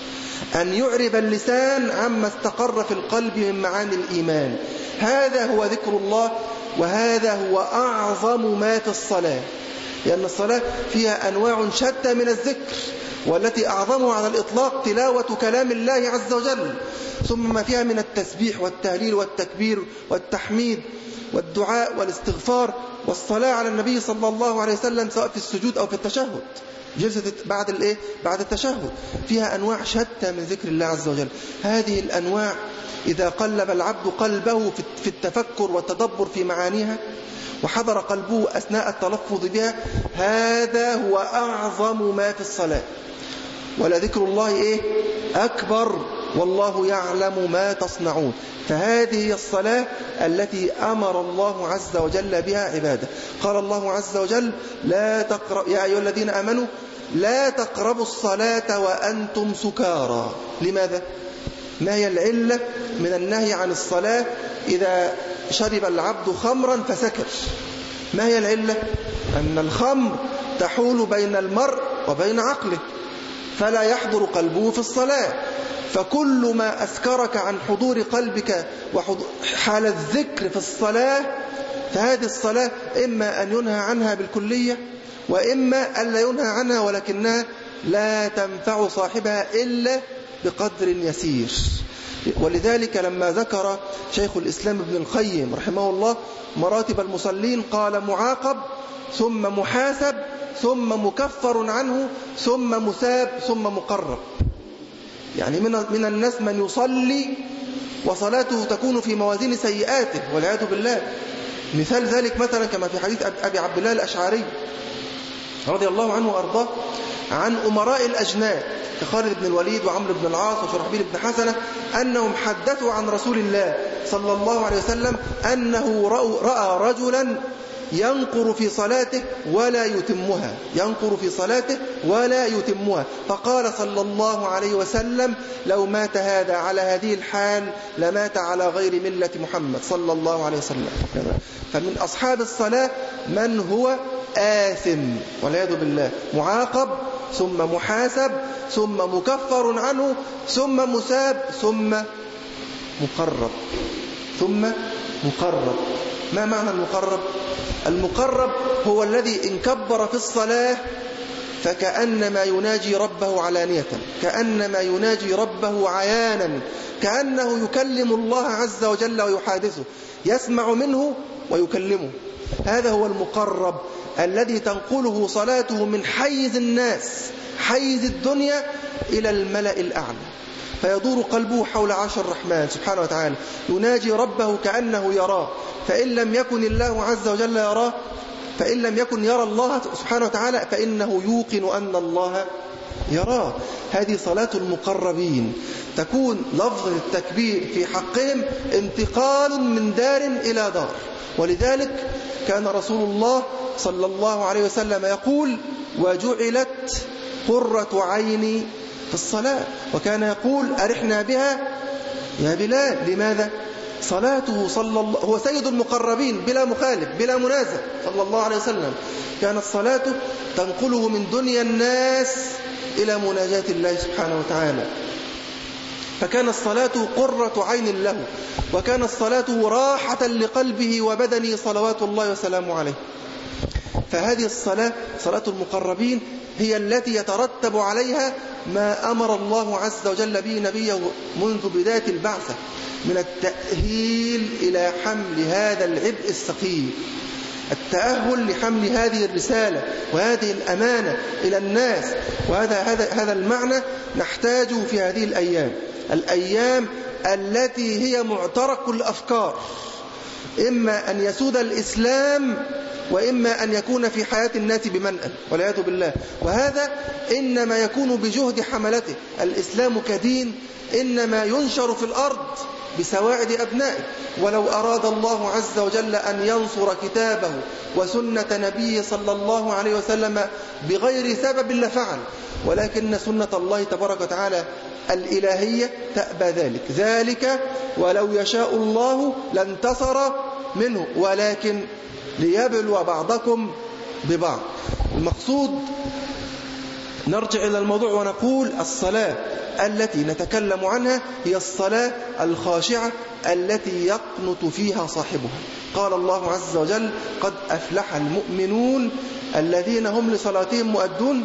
أن يعرب اللسان عما استقر في القلب من معاني الإيمان. هذا هو ذكر الله، وهذا هو أعظم ما في الصلاة، لأن الصلاة فيها أنواع شتى من الذكر، والتي أعظمها على الإطلاق تلاوة كلام الله عز وجل، ثم ما فيها من التسبيح والتهليل والتكبير والتحميد والدعاء والاستغفار والصلاة على النبي صلى الله عليه وسلم، سواء في السجود أو في التشهد، جلسة بعد الإيه؟ بعد التشهد، فيها أنواع شتى من ذكر الله عز وجل. هذه الأنواع إذا قلب العبد قلبه في التفكر والتدبر في معانيها، وحضر قلبه أثناء التلفظ بها، هذا هو أعظم ما في الصلاة. ولذكر الله إيه؟ أكبر، والله يعلم ما تصنعون. فهذه هي الصلاة التي أمر الله عز وجل بها عباده. قال الله عز وجل: لا تقرب يا أيها الذين آمنوا لا تقربوا الصلاة وأنتم سكارى. لماذا؟ ما هي العلة من النهي عن الصلاة إذا شرب العبد خمرا فسكر؟ ما هي العلة؟ أن الخمر تحول بين المرء وبين عقله، فلا يحضر قلبه في الصلاة. فكل ما أسكرك عن حضور قلبك وحال الذكر في الصلاة، فهذه الصلاة إما أن ينهى عنها بالكلية، وإما أن لا ينهى عنها ولكنها لا تنفع صاحبها إلا بقدر يسير. ولذلك لما ذكر شيخ الإسلام ابن القيم رحمه الله مراتب المصلين، قال: معاقب، ثم محاسب، ثم مكفر عنه، ثم مثاب، ثم مقرب. يعني من من الناس من يصلي وصلاته تكون في موازين سيئاته والعياذ بالله. مثال ذلك مثلا كما في حديث أبي عبد الله الأشعري رضي الله عنه وأرضاه عن أمراء الأجناد كخالد بن الوليد وعمرو بن العاص وشرحبيل بن حسنة أنهم حدثوا عن رسول الله صلى الله عليه وسلم أنه رأى رجلا ينقر في صلاته ولا يتمها ينقر في صلاته ولا يتمها فقال صلى الله عليه وسلم: لو مات هذا على هذه الحال لمات على غير ملة محمد صلى الله عليه وسلم. فمن أصحاب الصلاة من هو آثم والعياذ بالله، معاقب، ثم محاسب، ثم مكفر عنه، ثم مثاب، ثم مقرب ثم مقرب. ما معنى المقرب؟ المقرب هو الذي إن كبر في الصلاة فكأنما يناجي ربه علانية، كأنما يناجي ربه عيانا، كأنه يكلم الله عز وجل ويحادثه، يسمع منه ويكلمه. هذا هو المقرب الذي تنقله صلاته من حيز الناس، حيز الدنيا، إلى الملأ الأعلى، فيدور قلبه حول عرش الرحمن سبحانه وتعالى، يناجي ربه كأنه يراه، فإن لم يكن الله عز وجل يراه، فإن لم يكن يرى الله سبحانه وتعالى فإنه يوقن أن الله يراه. هذه صلاة المقربين، تكون لفظ التكبير في حقهم انتقال من دار إلى دار. ولذلك كان رسول الله صلى الله عليه وسلم يقول: وجعلت قرة عيني في الصلاة. وكان يقول: أرحنا بها يا بلال. لماذا؟ صلاته صلى الله هو سيد المقربين بلا مخالف بلا منازع صلى الله عليه وسلم. كانت صلاته تنقله من دنيا الناس إلى مناجاة الله سبحانه وتعالى. فكان الصلاة قرة عين له، وكان الصلاة راحة لقلبه وبدنه صلوات الله وسلامه عليه. فهذه الصلاة صلاة المقربين هي التي يترتب عليها ما أمر الله عز وجل به نبيه منذ بداية البعثة من التأهيل إلى حمل هذا العبء الثقيل، التأهل لحمل هذه الرسالة وهذه الأمانة إلى الناس. وهذا هذا هذا المعنى نحتاجه في هذه الأيام، الأيام التي هي معترك الأفكار، إما أن يسود الإسلام وإما أن يكون في حياة الناس بمنأى والعياذ بالله. وهذا إنما يكون بجهد حملته. الإسلام كدين إنما ينشر في الأرض بسواعد أبنائه، ولو أراد الله عز وجل أن ينصر كتابه وسنة نبيه صلى الله عليه وسلم بغير سبب لفعل، ولكن سنة الله تبارك وتعالى الإلهية تأبى ذلك. ذلك ولو يشاء الله لانتصر منه، ولكن ليبلو بعضكم ببعض. المقصود نرجع إلى الموضوع ونقول الصلاة التي نتكلم عنها هي الصلاة الخاشعة التي يقنط فيها صاحبها. قال الله عز وجل: قد أفلح المؤمنون الذين هم لصلاتهم مؤدون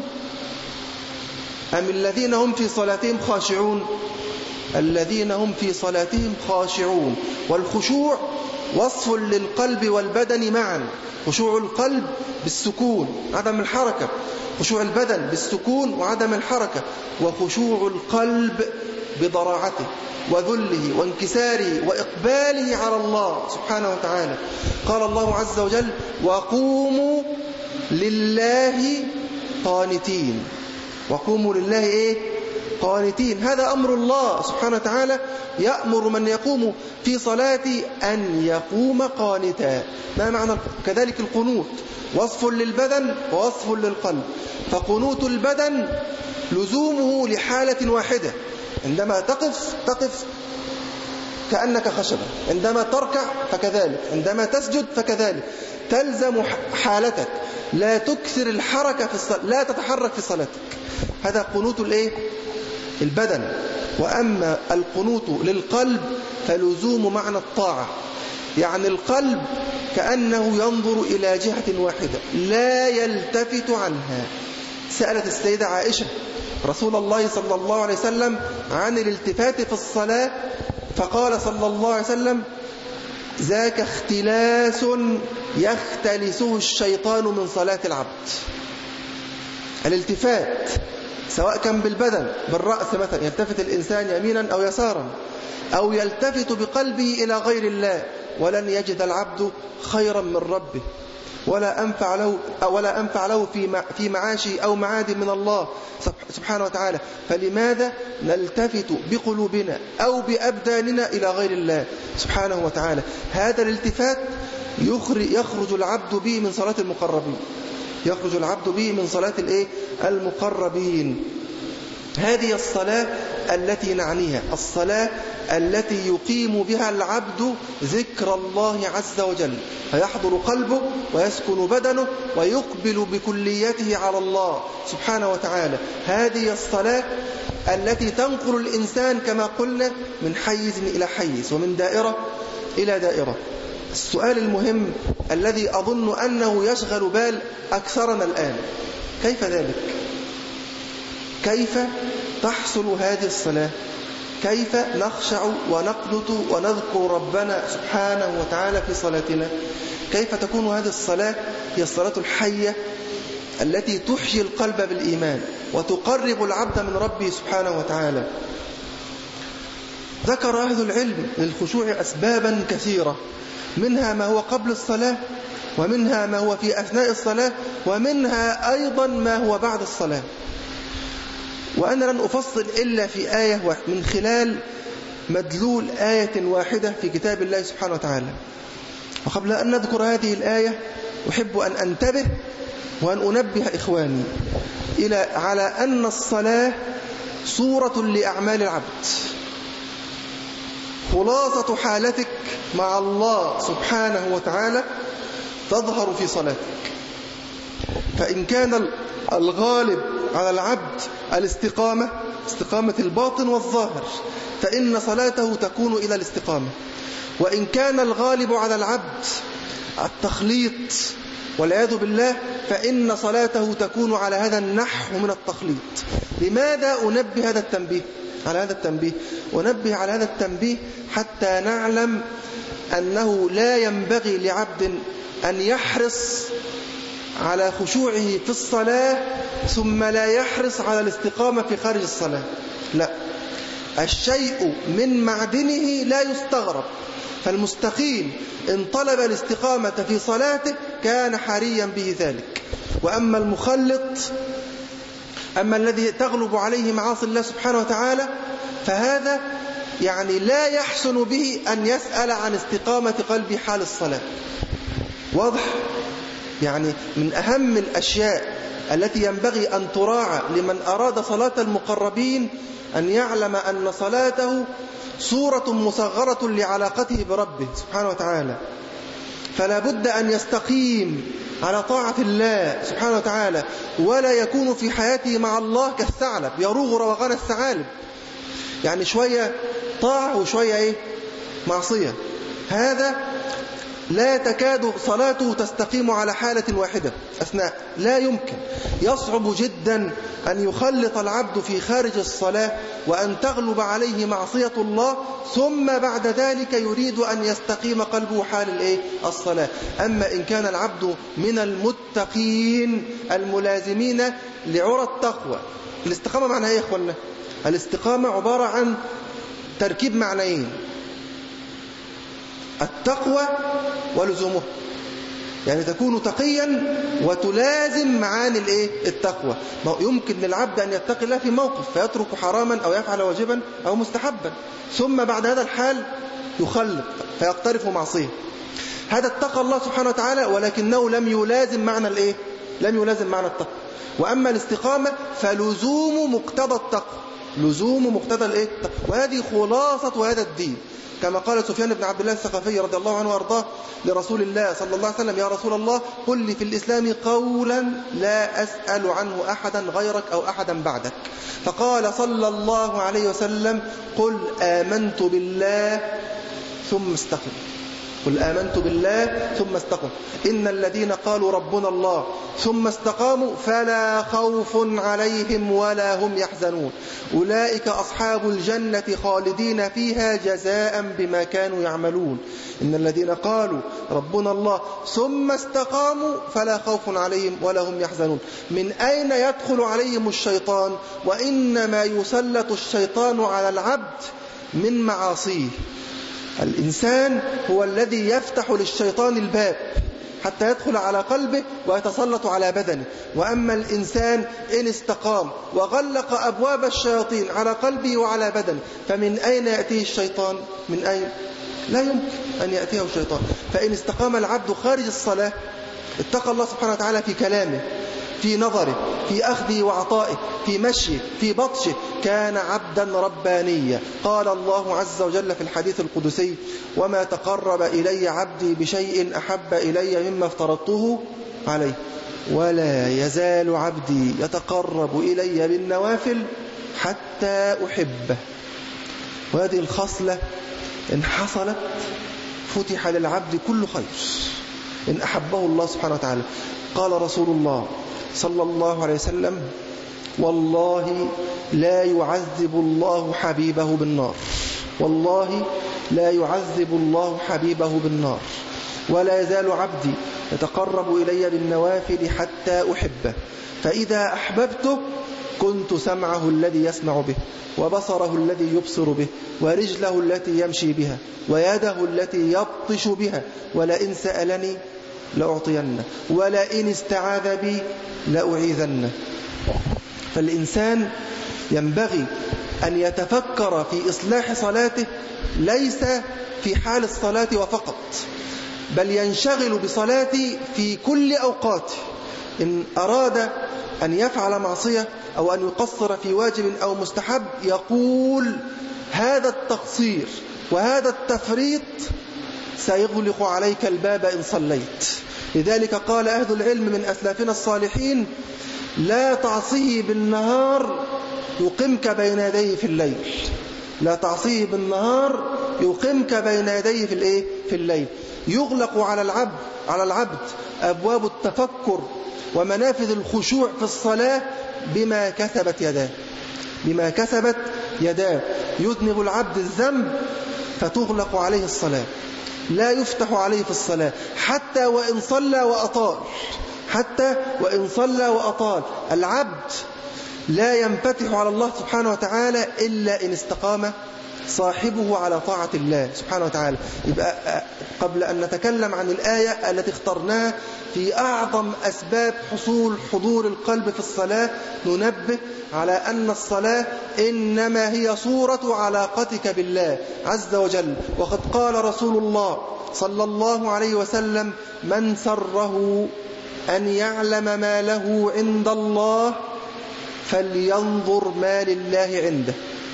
أم الذين هم في صلاتهم خاشعون؟ الذين هم في صلاتهم خاشعون. والخشوع وصف للقلب والبدن معا. خشوع القلب بالسكون عدم الحركة، خشوع البدن بالسكون وعدم الحركة، وخشوع القلب بضراعته وذله وانكساره وإقباله على الله سبحانه وتعالى. قال الله عز وجل: وقوموا لله قانتين. وقوموا لله إيه؟ قانتين. هذا أمر الله سبحانه وتعالى، يأمر من يقوم في صلاة أن يقوم قانتا. ما معنى؟ كذلك القنوت وصف للبدن ووصف للقلب. فقنوت البدن لزومه لحالة واحدة، عندما تقف تقف كأنك خشبة، عندما تركع فكذلك، عندما تسجد فكذلك، تلزم حالتك، لا تكثر الحركة في الصلاة، لا تتحرك في صلاتك. هذا قنوت الايه؟ البدن. وأما القنوت للقلب فلزوم معنى الطاعة، يعني القلب كأنه ينظر إلى جهة واحدة لا يلتفت عنها. سألت السيدة عائشة رسول الله صلى الله عليه وسلم عن الالتفات في الصلاة، فقال صلى الله عليه وسلم: ذاك اختلاس يختلسه الشيطان من صلاة العبد. الالتفات سواء كان بالبدن، بالرأس مثلا يلتفت الإنسان يمينا أو يسارا، أو يلتفت بقلبه إلى غير الله، ولن يجد العبد خيرا من ربه، ولا أنفع له ولا أنفع له في في معاشه أو معاد من الله سبحانه وتعالى. فلماذا نلتفت بقلوبنا أو بأبداننا إلى غير الله سبحانه وتعالى؟ هذا الالتفات يخرج العبد به من صلاة المقربين، يخرج العبد به من صلاة الايه؟ المقربين. هذه الصلاة التي نعنيها، الصلاة التي يقيم بها العبد ذكر الله عز وجل، فيحضر قلبه ويسكن بدنه ويقبل بكليته على الله سبحانه وتعالى. هذه الصلاة التي تنقل الإنسان كما قلنا من حيز إلى حيز ومن دائرة إلى دائرة. السؤال المهم الذي أظن أنه يشغل بال أكثرنا الآن: كيف ذلك؟ كيف تحصل هذه الصلاة؟ كيف نخشع ونقنط ونذكر ربنا سبحانه وتعالى في صلاتنا؟ كيف تكون هذه الصلاة هي الصلاة الحية التي تحيي القلب بالإيمان وتقرب العبد من ربه سبحانه وتعالى؟ ذكر أهل العلم للخشوع أسبابا كثيرة، منها ما هو قبل الصلاة، ومنها ما هو في أثناء الصلاة، ومنها أيضا ما هو بعد الصلاة. وأنا لن أفصل إلا في آية من خلال مدلول آية واحدة في كتاب الله سبحانه وتعالى. وقبل أن نذكر هذه الآية أحب أن أنتبه وأن أنبه إخواني إلى على أن الصلاة صورة لأعمال العبد، خلاصة حالتك مع الله سبحانه وتعالى تظهر في صلاتك. فإن كان الغالب على العبد الاستقامة، استقامة الباطن والظاهر، فإن صلاته تكون إلى الاستقامة. وإن كان الغالب على العبد التخليط والعياذ بالله، فإن صلاته تكون على هذا النحو من التخليط. لماذا أنبه هذا التنبيه على هذا التنبيه أنبه على هذا التنبيه حتى نعلم أنه لا ينبغي لعبد أن يحرص على خشوعه في الصلاة ثم لا يحرص على الاستقامة في خارج الصلاة. لا، الشيء من معدنه لا يستغرب، فالمستقيم إن طلب الاستقامة في صلاته كان حريا به ذلك. وأما المخلط، أما الذي تغلب عليه معاصي الله سبحانه وتعالى، فهذا يعني لا يحسن به أن يسأل عن استقامة قلبه حال الصلاة. واضح؟ يعني من أهم الأشياء التي ينبغي أن تراعى لمن أراد صلاة المقربين أن يعلم أن صلاته صورة مصغرة لعلاقته بربه سبحانه وتعالى، فلا بد أن يستقيم على طاعة الله سبحانه وتعالى، ولا يكون في حياته مع الله كالثعلب يروغ روغان الثعالب، يعني شوية طاعة وشوية إيه؟ معصية. هذا لا تكاد صلاته تستقيم على حالة واحدة أثناء، لا يمكن، يصعب جدا أن يخلط العبد في خارج الصلاة وأن تغلب عليه معصية الله ثم بعد ذلك يريد أن يستقيم قلبه حال الإيه؟ الصلاة. أما إن كان العبد من المتقين الملازمين لعرى التقوى. الاستقامة معناها إيه يا إخوانا؟ الاستقامة عبارة عن تركيب معنيين: التقوى ولزومه، يعني تكون تقيا وتلازم معاني الايه؟ التقوى. ما يمكن للعبد أن يتقي الله في موقف فيترك حراما أو يفعل واجبا أو مستحبا، ثم بعد هذا الحال يخلط فيقترف معصية. هذا اتقى الله سبحانه وتعالى ولكنه لم يلازم معنى الايه؟ لم يلازم معنى التقوى. وأما الاستقامة فلزوم مقتضى التقوى، لزوم مقتضى الايه؟ وهذه خلاصة هذا الدين. كما قال سفيان بن عبد الله الثقفي رضي الله عنه وارضاه لرسول الله صلى الله عليه وسلم: يا رسول الله قل لي في الإسلام قولا لا أسأل عنه أحدا غيرك أو أحدا بعدك. فقال صلى الله عليه وسلم: قل آمنت بالله ثم استقم، قل آمنت بالله ثم استقم، إن الذين قالوا ربنا الله ثم استقاموا فلا خوف عليهم ولا هم يحزنون، أولئك أصحاب الجنة خالدين فيها جزاء بما كانوا يعملون. إن الذين قالوا ربنا الله ثم استقاموا فلا خوف عليهم ولا هم يحزنون. من أين يدخل عليهم الشيطان؟ وإنما يسلط الشيطان على العبد من معاصيه. الإنسان هو الذي يفتح للشيطان الباب حتى يدخل على قلبه ويتسلط على بدنه. وأما الإنسان إن استقام وغلق أبواب الشياطين على قلبه وعلى بدنه فمن أين يأتيه الشيطان؟ من أين؟ لا يمكن أن يأتيه الشيطان. فإن استقام العبد خارج الصلاة اتقى الله سبحانه وتعالى في كلامه، في نظره، في أخذه وعطائه، في مشيه، في بطشه، كان عبدا ربانيا. قال الله عز وجل في الحديث القدسي: وما تقرب إلي عبدي بشيء أحب إلي مما افترضته عليه ولا يزال عبدي يتقرب إلي بالنوافل حتى أحبه. وهذه الخصلة إن حصلت فتح للعبد كل خير إن أحبه الله سبحانه وتعالى. قال رسول الله صلى الله عليه وسلم: والله لا يعذب الله حبيبه بالنار، والله لا يعذب الله حبيبه بالنار، ولا يزال عبدي يتقرب إلي بالنوافل حتى أحبه، فإذا أحببته كنت سمعه الذي يسمع به، وبصره الذي يبصر به، ورجله التي يمشي بها، ويده التي يبطش بها، ولئن سألني لأعطينه، ولئن استعاذ بي لأعيذنه. فالإنسان ينبغي أن يتفكر في إصلاح صلاته ليس في حال الصلاة وفقط، بل ينشغل بصلاته في كل أوقاته. إن أراد أن يفعل معصية أو أن يقصر في واجب أو مستحب يقول: هذا التقصير وهذا التفريط سيغلق عليك الباب إن صليت. لذلك قال أهل العلم من أسلافنا الصالحين: لا تعصيه بالنهار يقيمك بين يديه في الليل. لا تعصيه بالنهار يقيمك بين يديه في الايه في الليل. يغلق على العبد على العبد أبواب التفكر ومنافذ الخشوع في الصلاة بما كسبت يداه بما كسبت يداه يذنب العبد الذنب فتغلق عليه الصلاة، لا يفتح عليه في الصلاة حتى وإن صلى وأطال حتى وإن صلى وأطال. العبد لا ينفتح على الله سبحانه وتعالى إلا إن استقام صاحبه على طاعة الله سبحانه وتعالى. يبقى قبل أن نتكلم عن الآية التي اخترناها في أعظم أسباب حصول حضور القلب في الصلاة، ننبه على أن الصلاة إنما هي صورة علاقتك بالله عز وجل. وقد قال رسول الله صلى الله عليه وسلم: من سره أن يعلم ما له عند الله فلينظر ما لله عنده.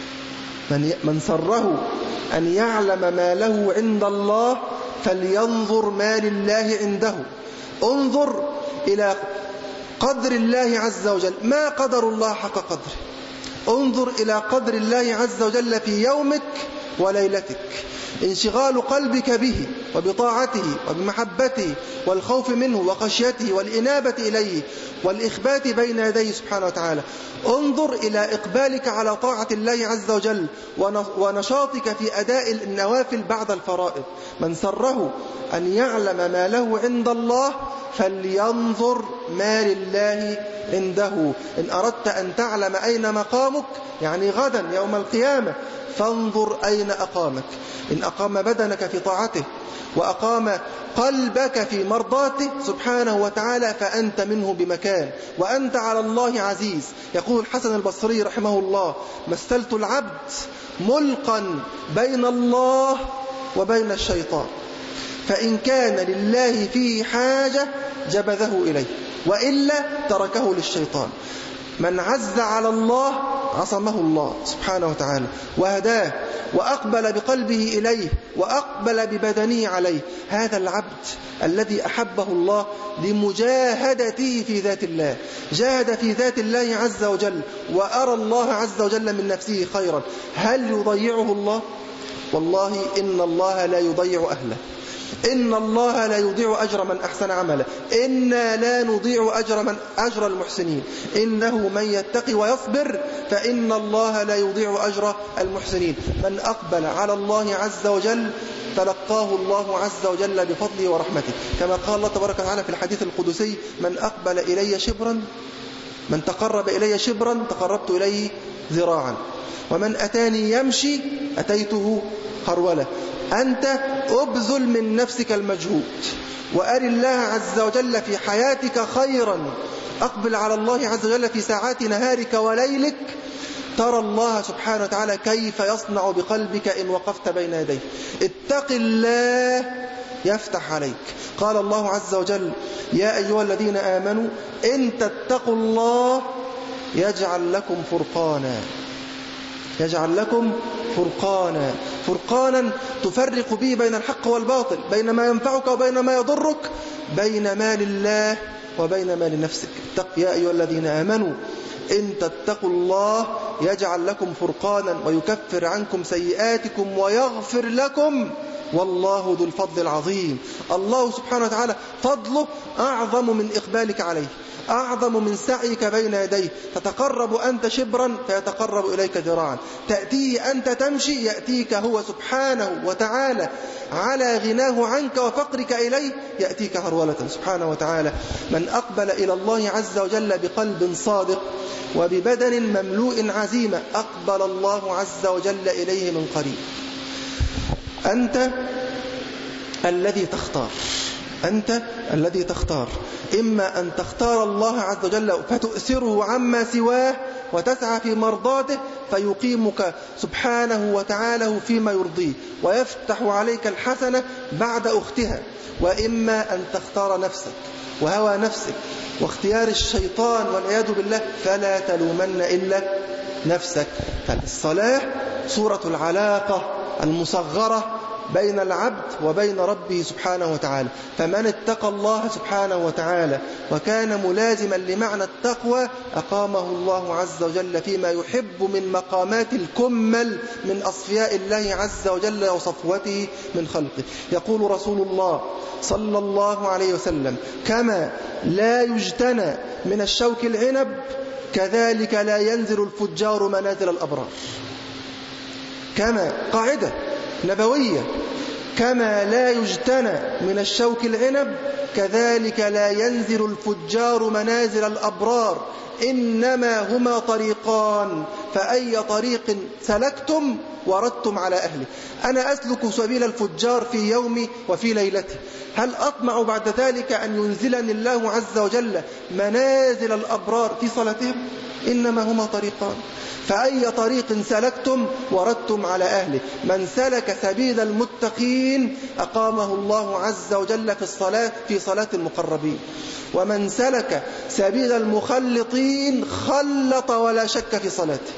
من سره أن يعلم ما له عند الله فلينظر ما لله عنده. انظر إلى قدر الله عز وجل، ما قدر الله حق قدره. انظر إلى قدر الله عز وجل في يومك وليلتك. انشغال قلبك به وبطاعته وبمحبته والخوف منه وخشيته والإنابة إليه والإخبات بين يديه سبحانه وتعالى. انظر إلى إقبالك على طاعة الله عز وجل ونشاطك في أداء النوافل بعد الفرائض. من سره أن يعلم ما له عند الله فلينظر ما لله عنده. إن أردت أن تعلم أين مقامك، يعني غدا يوم القيامة، فانظر أين أقامك. إن أقام بدنك في طاعته وأقام قلبك في مرضاته سبحانه وتعالى فأنت منه بمكان وأنت على الله عزيز. يقول الحسن البصري رحمه الله: مثلت العبد ملقا بين الله وبين الشيطان، فإن كان لله فيه حاجة جبذه إليه وإلا تركه للشيطان. من عز على الله عصمه الله سبحانه وتعالى وهداه وأقبل بقلبه إليه وأقبل ببدنه عليه. هذا العبد الذي أحبه الله لمجاهدته في ذات الله، جاهد في ذات الله عز وجل وأرى الله عز وجل من نفسه خيرا، هل يضيعه الله؟ والله إن الله لا يضيع أهله، إن الله لا يضيع أجر من أحسن عملا، إنا لا نضيع أجر من أجر المحسنين، إنه من يتقي ويصبر فإن الله لا يضيع أجر المحسنين. من أقبل على الله عز وجل تلقاه الله عز وجل بفضله ورحمته، كما قال الله تبارك وتعالى في الحديث القدسي: من أقبل إلي شبرا من تقرب إلي شبرا تقربت إليه ذراعا، ومن أتاني يمشي أتيته هرولة. أنت أبذل من نفسك المجهود وأري الله عز وجل في حياتك خيرا. أقبل على الله عز وجل في ساعات نهارك وليلك، ترى الله سبحانه وتعالى كيف يصنع بقلبك إن وقفت بين يديه. اتق الله يفتح عليك. قال الله عز وجل: يا أيها الذين آمنوا إن تتقوا الله يجعل لكم فرقانا يجعل لكم فرقانا فرقانا تفرق به بين الحق والباطل، بين ما ينفعك وبين ما يضرك، بين ما لله وبين ما لنفسك. اتق يا أيها الذين آمنوا إن تتقوا الله يجعل لكم فرقانا ويكفر عنكم سيئاتكم ويغفر لكم والله ذو الفضل العظيم. الله سبحانه وتعالى فضله أعظم من إقبالك عليه، أعظم من سعيك بين يديه. تتقرب أنت شبرا فيتقرب إليك ذراعا، تأتيه أنت تمشي يأتيك هو سبحانه وتعالى على غناه عنك وفقرك إليه، يأتيك هرولة سبحانه وتعالى. من أقبل إلى الله عز وجل بقلب صادق وببدن مملوء عزيمة أقبل الله عز وجل إليه من قريب. أنت الذي تختار أنت الذي تختار إما أن تختار الله عز وجل فتؤثره عما سواه وتسعى في مرضاته فيقيمك سبحانه وتعالى فيما يرضيه ويفتح عليك الحسنة بعد أختها، وإما أن تختار نفسك وهوى نفسك واختيار الشيطان والعياذ بالله، فلا تلومن إلا نفسك. فالصلاة صورة العلاقة المصغرة بين العبد وبين ربه سبحانه وتعالى. فمن اتقى الله سبحانه وتعالى وكان ملازما لمعنى التقوى أقامه الله عز وجل فيما يحب من مقامات الكمل من أصفياء الله عز وجل وصفوته من خلقه. يقول رسول الله صلى الله عليه وسلم: كما لا يجتنى من الشوك العنب كذلك لا ينزل الفجار منازل الأبرار. كما قاعدة نبوية: كما لا يجتنى من الشوك العنب كذلك لا ينزل الفجار منازل الأبرار، إنما هما طريقان فأي طريق سلكتم وردتم على أهله. أنا أسلك سبيل الفجار في يومي وفي ليلتي، هل أطمع بعد ذلك أن ينزلني الله عز وجل منازل الأبرار في صلاتهم؟ إنما هما طريقان فأي طريق سلكتم وردتم على أهله. من سلك سبيل المتقين أقامه الله عز وجل في الصلاة في صلاة المقربين، ومن سلك سبيل المخلطين خلط ولا شك في صلاته.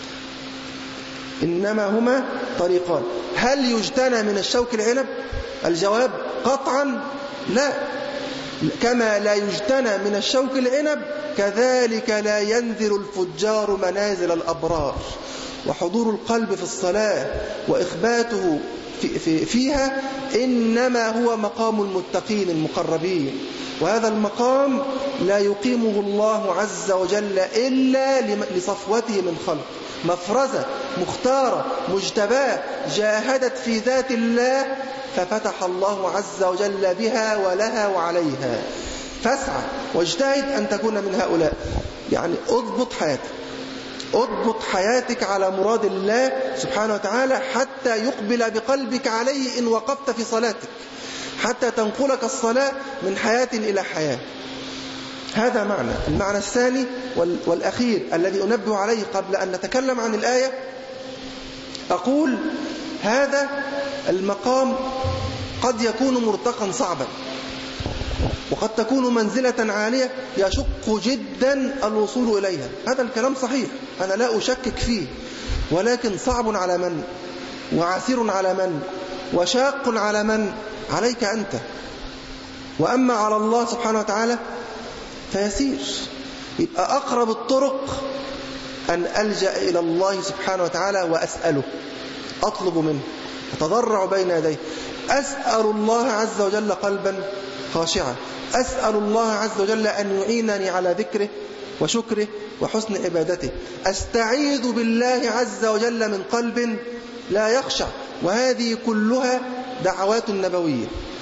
إنما هما طريقان. هل يجتنى من الشوك العنب؟ الجواب قطعا لا. كما لا يجتنى من الشوك العنب كذلك لا ينزل الفجار منازل الأبرار. وحضور القلب في الصلاة وإخباته في في فيها إنما هو مقام المتقين المقربين، وهذا المقام لا يقيمه الله عز وجل إلا لصفوته من خلق، مفرزة مختارة مجتباة جاهدت في ذات الله ففتح الله عز وجل بها ولها وعليها. فاسعى واجتهد أن تكون من هؤلاء. يعني اضبط حياتك اضبط حياتك على مراد الله سبحانه وتعالى حتى يقبل بقلبك عليه إن وقفت في صلاتك، حتى تنقلك الصلاة من حياة إلى حياة. هذا معنى. المعنى الثاني والأخير الذي أنبه عليه قبل أن نتكلم عن الآية، أقول هذا المقام قد يكون مرتقا صعبا، وقد تكون منزلة عالية يشق جدا الوصول إليها. هذا الكلام صحيح، أنا لا أشكك فيه، ولكن صعب على من؟ وعسير على من؟ وشاق على من؟ عليك أنت. وأما على الله سبحانه وتعالى فيسير. يبقى أقرب الطرق أن ألجأ إلى الله سبحانه وتعالى وأسأله، أطلب منه، أتضرع بين يديه، أسأل الله عز وجل قلبا خاشعا، أسأل الله عز وجل أن يعينني على ذكره وشكره وحسن عبادته، أستعيذ بالله عز وجل من قلب لا يخشع. وهذه كلها دعوات نبوية.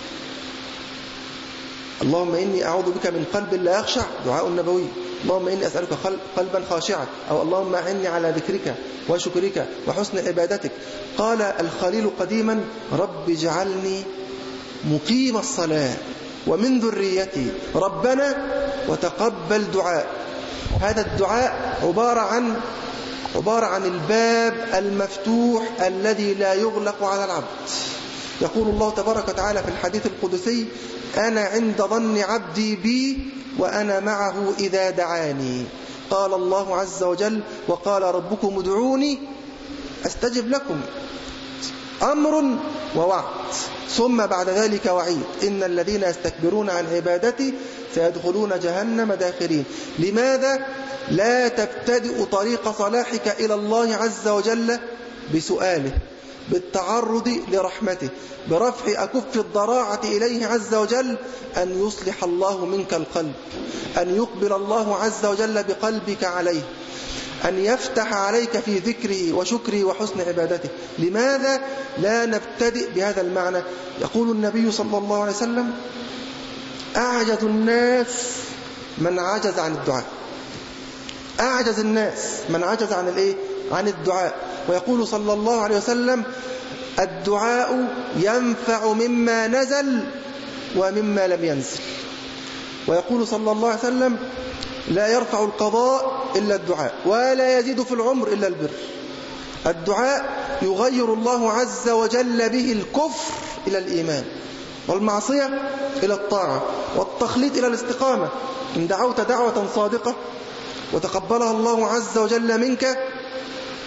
اللهم إني أعوذ بك من قلب لا يخشع، دعاء نبوي. اللهم إني أسألك قلبا خاشعا، أو اللهم أعني على ذكرك وشكرك وحسن عبادتك. قال الخليل قديما: رب اجعلني مقيم الصلاة ومن ذريتي ربنا وتقبل دعاء. هذا الدعاء عبارة عن عبارة عن الباب المفتوح الذي لا يغلق على العبد. يقول الله تبارك وتعالى في الحديث القدسي: أنا عند ظن عبدي بي وأنا معه إذا دعاني. قال الله عز وجل: وقال ربكم ادعوني أستجب لكم. أمر ووعد، ثم بعد ذلك وعيد: إن الذين يستكبرون عن عبادتي سيدخلون جهنم داخرين. لماذا لا تبتدئ طريق صلاحك إلى الله عز وجل بسؤاله، بالتعرض لرحمته، برفع أكف الضراعة إليه عز وجل أن يصلح الله منك القلب، أن يقبل الله عز وجل بقلبك عليه، أن يفتح عليك في ذكره وشكره وحسن عبادته؟ لماذا لا نبتدئ بهذا المعنى؟ يقول النبي صلى الله عليه وسلم: أعجز الناس من عجز عن الدعاء. أعجز الناس من عجز عن الإيه؟ عن الدعاء. ويقول صلى الله عليه وسلم: الدعاء ينفع مما نزل ومما لم ينزل. ويقول صلى الله عليه وسلم: لا يرفع القضاء إلا الدعاء، ولا يزيد في العمر إلا البر. الدعاء يغير الله عز وجل به الكفر إلى الإيمان، والمعصية إلى الطاعة، والتخليط إلى الاستقامة. إن دعوت دعوة صادقة وتقبلها الله عز وجل منك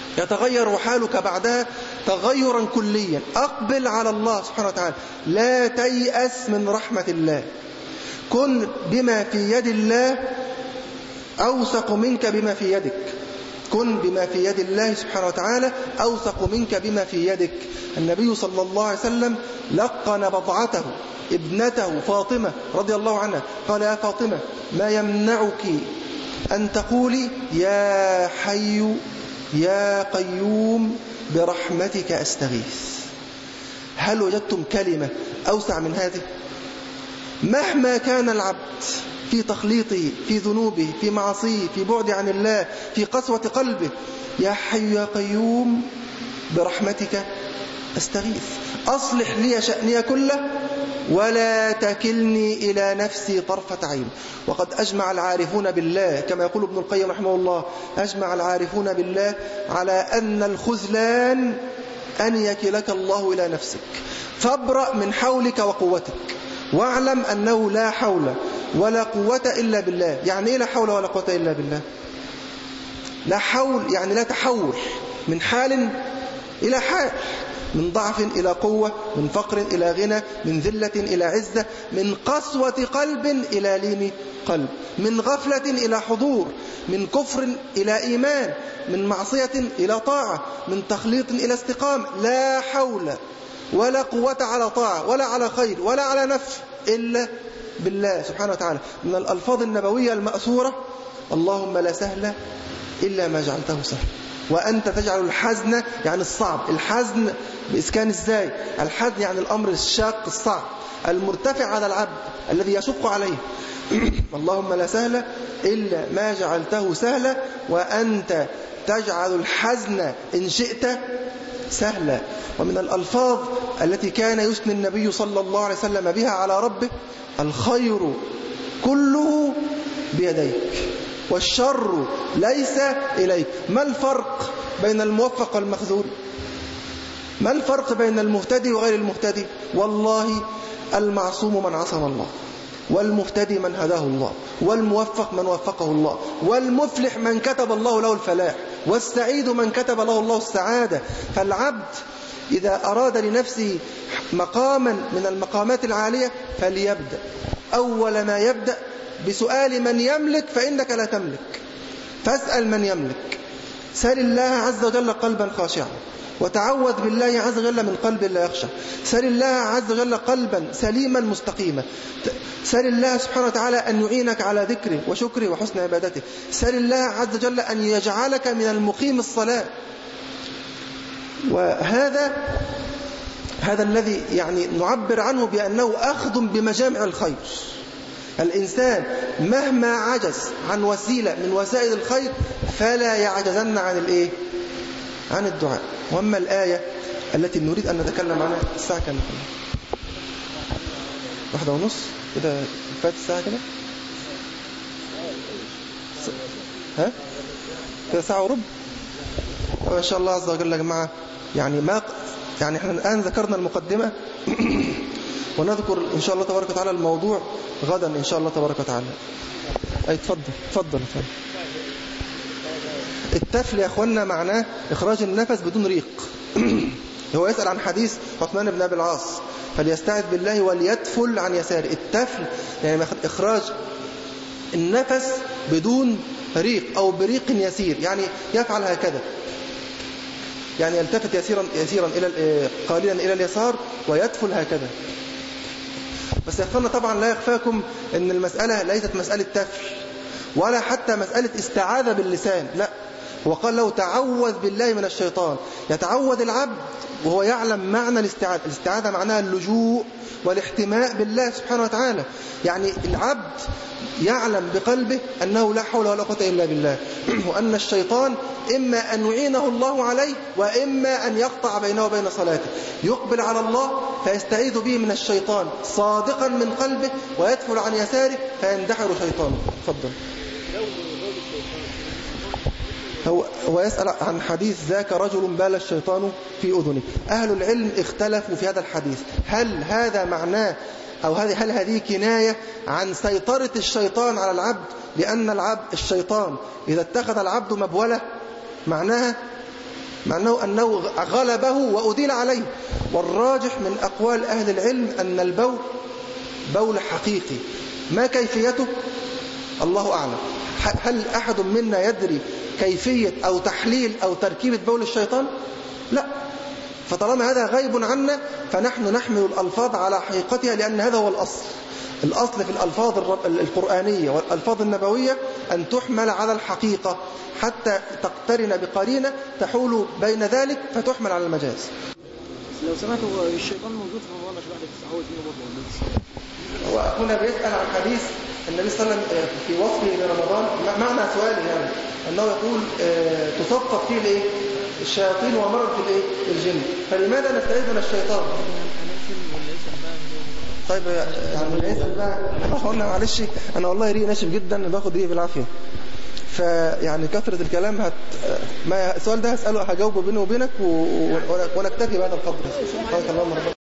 يتغير حالك بعدها تغيرا كليا. أقبل على الله سبحانه وتعالى، لا تيأس من رحمة الله. كن بما في يد الله أوثق منك بما في يدك. كن بما في يد الله سبحانه وتعالى أوثق منك بما في يدك. النبي صلى الله عليه وسلم لقن بضعته ابنته فاطمة رضي الله عنها، قال: يا فاطمة، ما يمنعك أن تقولي يا حي يا قيوم برحمتك أستغيث؟ هل وجدتم كلمة أوسع من هذه؟ مهما كان العبد في تخليطه، في ذنوبه، في معصيه، في بعد عن الله، في قسوة قلبه، يا حي يا قيوم برحمتك أستغيث، أصلح لي شأني كله ولا تكلني إلى نفسي طرفة عين. وقد أجمع العارفون بالله كما يقول ابن القيم رحمه الله، أجمع العارفون بالله على أن الخذلان أن يكلك الله إلى نفسك، فابرأ من حولك وقوتك، واعلم أنه لا حول ولا قوة إلا بالله. يعني إيه لا حول ولا قوة إلا بالله؟ لا حول يعني لا تحول من حال إلى حال، من ضعف إلى قوة، من فقر إلى غنى، من ذلة إلى عزة، من قسوة قلب إلى لين قلب، من غفلة إلى حضور، من كفر إلى إيمان، من معصية إلى طاعة، من تخليط إلى استقامة. لا حول ولا قوة على طاعة ولا على خير ولا على نفع إلا بالله سبحانه وتعالى. من الألفاظ النبوية المأثورة: اللهم لا سهل إلا ما جعلته سهل، وأنت تجعل الحزن يعني الصعب. الحزن بإسكان إزاي؟ الحزن يعني الأمر الشاق الصعب المرتفع على العبد الذي يشق عليه. اللهم لا سهل إلا ما جعلته سهلا، وأنت تجعل الحزن إن شئت سهلا. ومن الألفاظ التي كان يثني النبي صلى الله عليه وسلم بها على ربه: الخير كله بيديك والشر ليس إليك. ما الفرق بين الموفق والمخذول؟ ما الفرق بين المهتدي وغير المهتدي؟ والله المعصوم من عصم الله، والمهتدي من هداه الله، والموفق من وفقه الله، والمفلح من كتب الله له الفلاح، والسعيد من كتب له الله السعادة. فالعبد إذا أراد لنفسه مقاما من المقامات العالية فليبدأ أول ما يبدأ بسؤال من يملك، فإنك لا تملك، فاسأل من يملك. سل الله عز وجل قلبا خاشعا، وتعوذ بالله عز وجل من قلب لا يخشى. سل الله عز وجل قلبا سليما مستقيما. سل الله سبحانه وتعالى أن يعينك على ذكره وشكره وحسن عبادته. سل الله عز وجل أن يجعلك من المقيم الصلاة. وهذا هذا الذي يعني نعبر عنه بأنه أخذ بمجامع الخير. الإنسان مهما عجز عن وسيلة من وسائل الخير فلا يعجزن عن الإيه؟ عن الدعاء. وأما الآية التي نريد أن نتكلم عنها، الساعة كم؟ واحدة ونص كده فات الساعة كده، ها كده ساعة وربع. وإن شاء الله عز وجل يا جماعة يعني ما يعني احنا الآن ذكرنا المقدمة ونذكر إن شاء الله تبارك وتعالى الموضوع غدا إن شاء الله تبارك وتعالى. أي تفضل تفضل تفضل. التفل يا أخوانا معناه إخراج النفس بدون ريق. هو يسأل عن حديث عثمان بن أبي العاص: فليستعذ بالله وليتفل عن يساره. التفل يعني إخراج النفس بدون ريق أو بريق يسير، يعني يفعل هكذا، يعني يلتفت يسيرا يسيرا إلى قليلا إلى اليسار ويدفل هكذا. بس يا أخوانا طبعا لا يخفاكم أن المسألة ليست مسألة تفل ولا حتى مسألة استعاذة باللسان، لا، هو قال له تعوذ بالله من الشيطان. يتعوذ العبد وهو يعلم معنى الاستعاذة. الاستعاذة معناها اللجوء والاحتماء بالله سبحانه وتعالى. يعني العبد يعلم بقلبه أنه لا حول ولا قوة إلا بالله، وأن الشيطان إما أن يعينه الله عليه وإما أن يقطع بينه وبين صلاته. يقبل على الله فيستعيذ به من الشيطان صادقا من قلبه، ويدفل عن يساره فيندحر شيطانه. تفضل. هو, هو يسأل عن حديث ذاك رجل بال الشيطان في أذنه. أهل العلم اختلفوا في هذا الحديث، هل هذا معناه أو هذه هل هذه كناية عن سيطرة الشيطان على العبد، لأن العبد الشيطان إذا اتخذ العبد مبولة معناها مع أنه, أنه غلبه وأديل عليه. والراجح من أقوال أهل العلم أن البول بول حقيقي. ما كيفيته؟ الله أعلم. هل أحد منا يدري كيفية أو تحليل أو تركيبة بول الشيطان؟ لا. فطالما هذا غيب عنا فنحن نحمل الألفاظ على حقيقتها، لأن هذا هو الأصل. الأصل في الألفاظ القرآنية والألفاظ النبوية أن تحمل على الحقيقة حتى تقترن بقرينة تحول بين ذلك فتحمل على المجاز. لو سمعتوا الشيطان موجود في رمضان عشان واحد يستعوذ منه برضه. هو هنا بيسأل عن حديث النبي صلى الله عليه وسلم في وصفه لرمضان. معنى سؤاله يعني أنه يقول تصفق فيه الإيه؟ الشياطين ومرض في الإيه؟ الجن. فلماذا نستعيذ من الشيطان؟ طيب يعني يسأل بقى قلنا معلش أنا والله ريق ناشف جدا باخد ريق بالعافية، فيعني كثرة الكلام هت... ما السؤال ده هسأله هجاوبه بيني وبينك و... ونكتفي بهذا القدر.